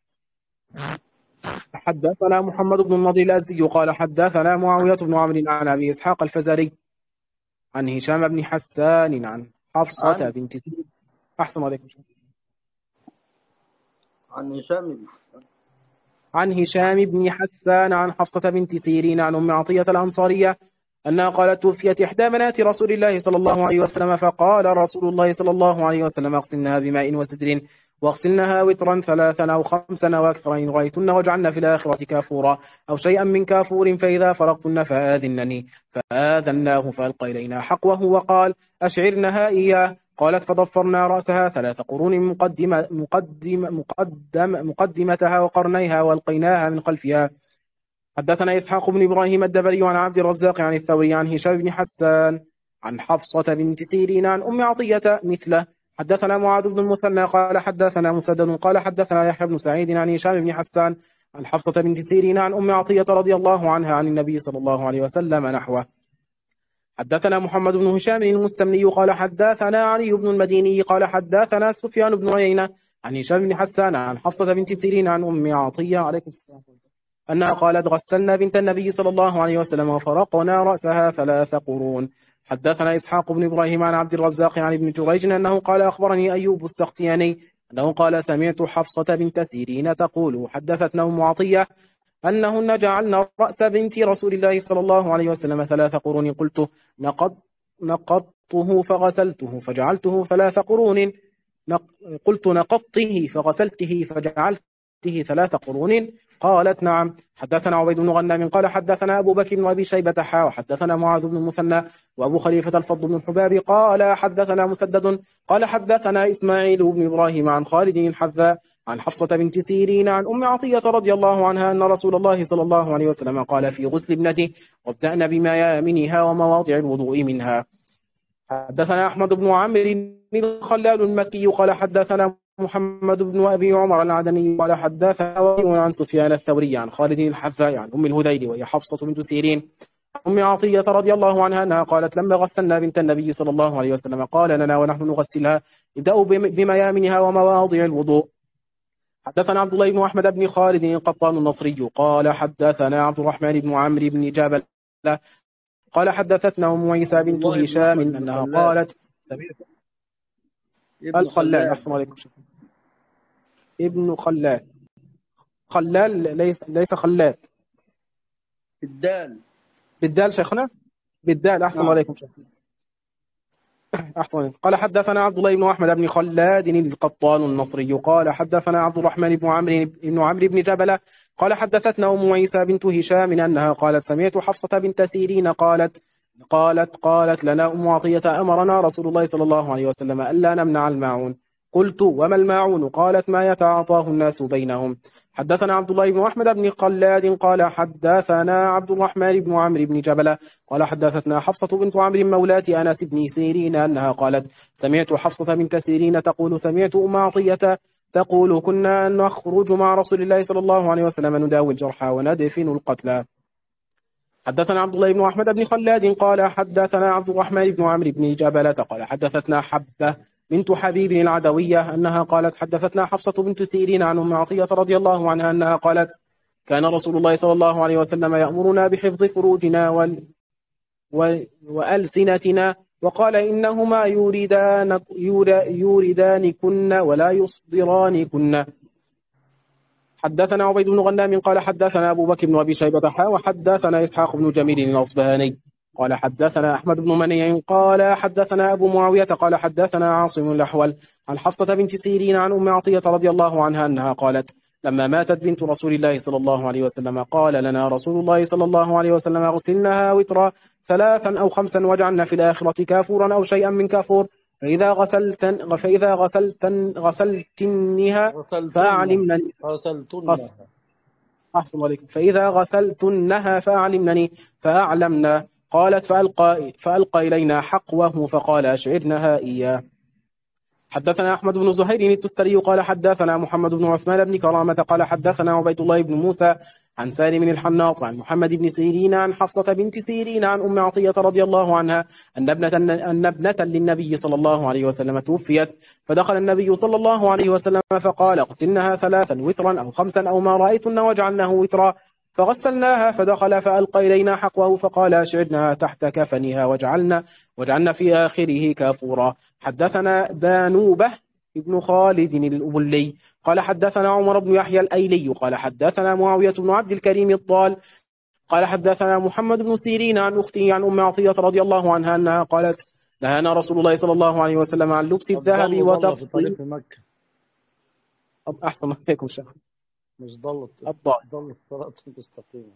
حدثنا محمد بن النضر الأزدي قال حدثنا معاوية بن عمرو عن أبي إسحاق الفزاري عن هشام بن حسان عن حفصة بنت سيرين. أحسن عليكم. عن هشام بن حسان عن حفصة بنت سيرين عن أم عطية الأنصارية أنها قالت توفيت إحدى بنات رسول الله صلى الله عليه وسلم فقال رسول الله صلى الله عليه وسلم اغسلنها بماء وسدر واغسلنها وترا 3 أو 5 أو أكثر إن رأيتن واجعلن في الآخرة كافورا أو شيئا من كافور فإذا فرغتن فآذنني. فآذناه فألقى إلينا حقوه وقال أشعرنها إياه. قالت فضفرنا رأسها 3 قرون مقدمتها وقرنيها والقيناها من خلفها. حدثنا إسحاق بن إبراهيم الدبري عن عبد الرزاق عن الثوري عن هشام بن حسان عن حفصة بنت سيرين عن أم عطية مثله. حدثنا معاذ بن المثنى قال حدثنا مسدد قال حدثنا يحيى بن سعيد عن هشام بن حسان عن حفصة بنت سيرين عن أم عطية رضي الله عنها عن النبي صلى الله عليه وسلم نحوه. حدثنا محمد بن هشام المستملي قال حدثنا علي بن المديني قال حدثنا سفيان بن عيينة عن هشام بن حسان عن حفصة بنت سيرين عن أم عطية عليكم السلام أنها قالت غسلنا بنت النبي صلى الله عليه وسلم وفرقنا رأسها 3 قرون. حدثنا إسحاق بن إبراهيم عن عبد الرزاق عن ابن جريج أنه قال أخبرني أيوب السختياني أنه قال سمعت حفصة بنت سيرين تقول حدثتنا أم عطية أنهن جعلن رأس بنت رسول الله صلى الله عليه وسلم 3 قرون. قلت نقضته فغسلته فجعلته 3 قرون. قلت نقضته فغسلته فجعلته 3 قرون. قالت نعم. حدثنا عبيد بن غنام قال حدثنا أبو بكر بن أبي شيبة وحدثنا معاذ بن المثنى وأبو خليفة الفضل بن الحباب قال حدثنا مسدد قال حدثنا إسماعيل بن إبراهيم عن خالد الحذاء عن حفصة بنت سيرين عن أم عطية رضي الله عنها أن رسول الله صلى الله عليه وسلم قال في غسل ابنته وابدأن بميامنها ومواضع الوضوء منها. حدثنا أحمد بن عمرو الخلال المكي قال حدثنا محمد بن أبي عمر العدني قال حدثنا عن سفيان الثوري عن خالد الحذاء عن أم الهذيل وهي حفصة بنت سيرين أم عطية رضي الله عنها أنها قالت لما غسلنا بنت النبي صلى الله عليه وسلم قال لنا ونحن نغسلها ابدأوا بميامنها ومواضع الوضوء. حدثنا عبد الله بن أحمد بن خالد القطان النصري قال حدثنا عبد الرحمن بن عمرو بن جابل قال حدثتنا أم عيسى بنت هشام أنها قالت الخلال. أحسن عليكم ابن خلال. خلال ليس خلات بالدال شيخنا بالدال. أحسن عليكم شيخنا. أحسن. قال حدثنا عبد الله بن أحمد بن خلاد القطان النصري قال حدثنا عبد الرحمن بن عمرو بن جبل قال حدثتنا أم عيسى بنت هشام أنها قالت سمعت حفصة بنت سيرين قالت لنا أم عطية أمرنا رسول الله صلى الله عليه وسلم ألا نمنع الماعون. قلت وما الماعون؟ قالت ما يتعاطاه الناس بينهم. حدثنا عبد الله بن أحمد بن خلاد قال حدثنا عبد الرحمن بن عمرو بن جبل قال حدثتنا حفصة بنت عمرو مولاة أنس بن سيرين أنها قالت سمعت حفصة بنت سيرين تقول سمعت أم عطية تقول كنا نخرج مع رسول الله صلى الله عليه وسلم نداوي الجرحى وندفن القتلى. حدثنا عبد الله بن أحمد بن خلاد قال حدثنا عبد الرحمن بن عمرو بن جبلة قال حدثتنا حبة بنت حبيب العدوية أنها قالت حدثتنا حفصة بنت سيرين عن أم عطية رضي الله عنها أنها قالت كان رسول الله صلى الله عليه وسلم يأمرنا بحفظ فروجنا وألسنتنا وقال إنهما يوردانكن ولا يصدرانكن. حدثنا عبيد بن غنام قال حدثنا أبو بكر بن أبي شيبة وحدثنا إسحاق بن جميل الأصبهاني قال حدثنا أحمد بن منيع قال حدثنا أبو معاوية قال حدثنا عاصم الأحول عن حفصة بنت سيرين عن أم عطية رضي الله عنها أنها قالت لما ماتت بنت رسول الله صلى الله عليه وسلم قال لنا رسول الله صلى الله عليه وسلم اغسلنها وترا 3 أو 5 واجعلن في الآخرة كافورا أو شيئا من كافور فإذا غسلتنها غسلتنها أحسن عليكم فإذا غسلتنها فأعلمنا قالت فألقى إلينا حقوه فقال أشعرنها إياه. حدثنا أحمد بن زهير التستري قال حدثنا محمد بن عثمان بن كرامة قال حدثنا عبيد الله بن موسى عن سالم الحناط عن محمد بن سيرين عن حفصة بنت سيرين عن أم عطية رضي الله عنها أن ابنة للنبي صلى الله عليه وسلم توفيت فدخل النبي صلى الله عليه وسلم فقال اغسلنها 3 وترا أو 5 أو ما رأيتن واجعلنه وترا فغسلناها فدخل فألقى إلينا حقوه فقال أشعرنها تحت كفنها واجعلنا في آخره كافورا. حدثنا دانوبة ابن خالد الأبلي قال حدثنا عمر بن يحيى الأيلي قال حدثنا معاوية بن عبد الكريم الضال قال حدثنا محمد بن سيرين عن أخته عن أم عطية رضي الله عنها أنها قالت نهانا رسول الله صلى الله عليه وسلم عن لبس الذهب في طريق مكة. أحسن عليكم شيخ مش ضلت الصراط المستقيم.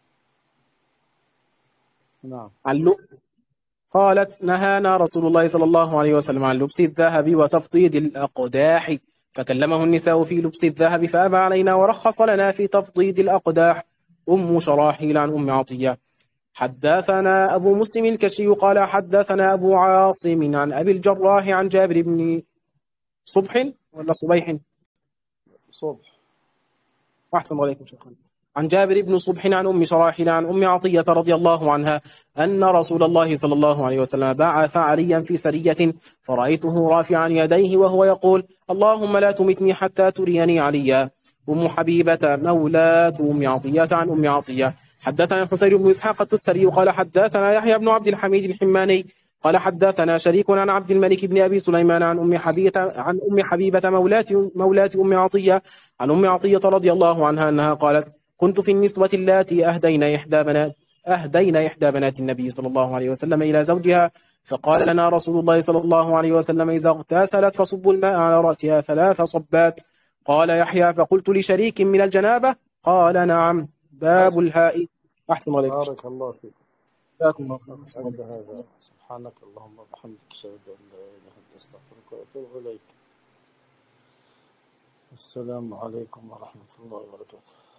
نعم. قالت نهانا رسول الله صلى الله عليه وسلم عن لبس الذهب وتفضيد الأقداح فكلمه النساء في لبس الذهب فأبى علينا ورخص لنا في تفضيد الأقداح. أم شراحيل عن أم عطية. حدثنا أبو مسلم الكشي قال حدثنا أبو عاصم عن أبي الجراح عن جابر بن صبح ولا صبيح صبح أحسن عليكم شكرا عن جابر بن صبح عن أم شراحيل عن أم عطية رضي الله عنها أن رسول الله صلى الله عليه وسلم بعث عليا في سرية فرأيته رافعا يديه وهو يقول اللهم لا تمتني حتى تريني عليا. أم حبيبة مولاة أم عطية عن أم عطية. حدثنا الحسين بن إسحاق التستري قال حدثنا يحيى بن عبد الحميد الحماني قال حدثنا شريك عن عبد الملك بن أبي سليمان عن أم حبيبة مولاة أم عطية عن أم عطية رضي الله عنها أنها قالت كنت في النسوة اللاتي أهدينا إحدى بنات النبي صلى الله عليه وسلم إلى زوجها فقال لنا رسول الله صلى الله عليه وسلم إذا اغتسلت فصبوا الماء على رأسها 3 صبات. قال يحيى فقلت لشريك من الجنابة قال نعم. باب الهاء. أحسن عليك بارك الله فيك. هذا سبحانك اللهم وبحمدك أشهد أن لا إله إلا أنت أستغفرك وأتوب إليك. السلام عليكم ورحمة الله وبركاته.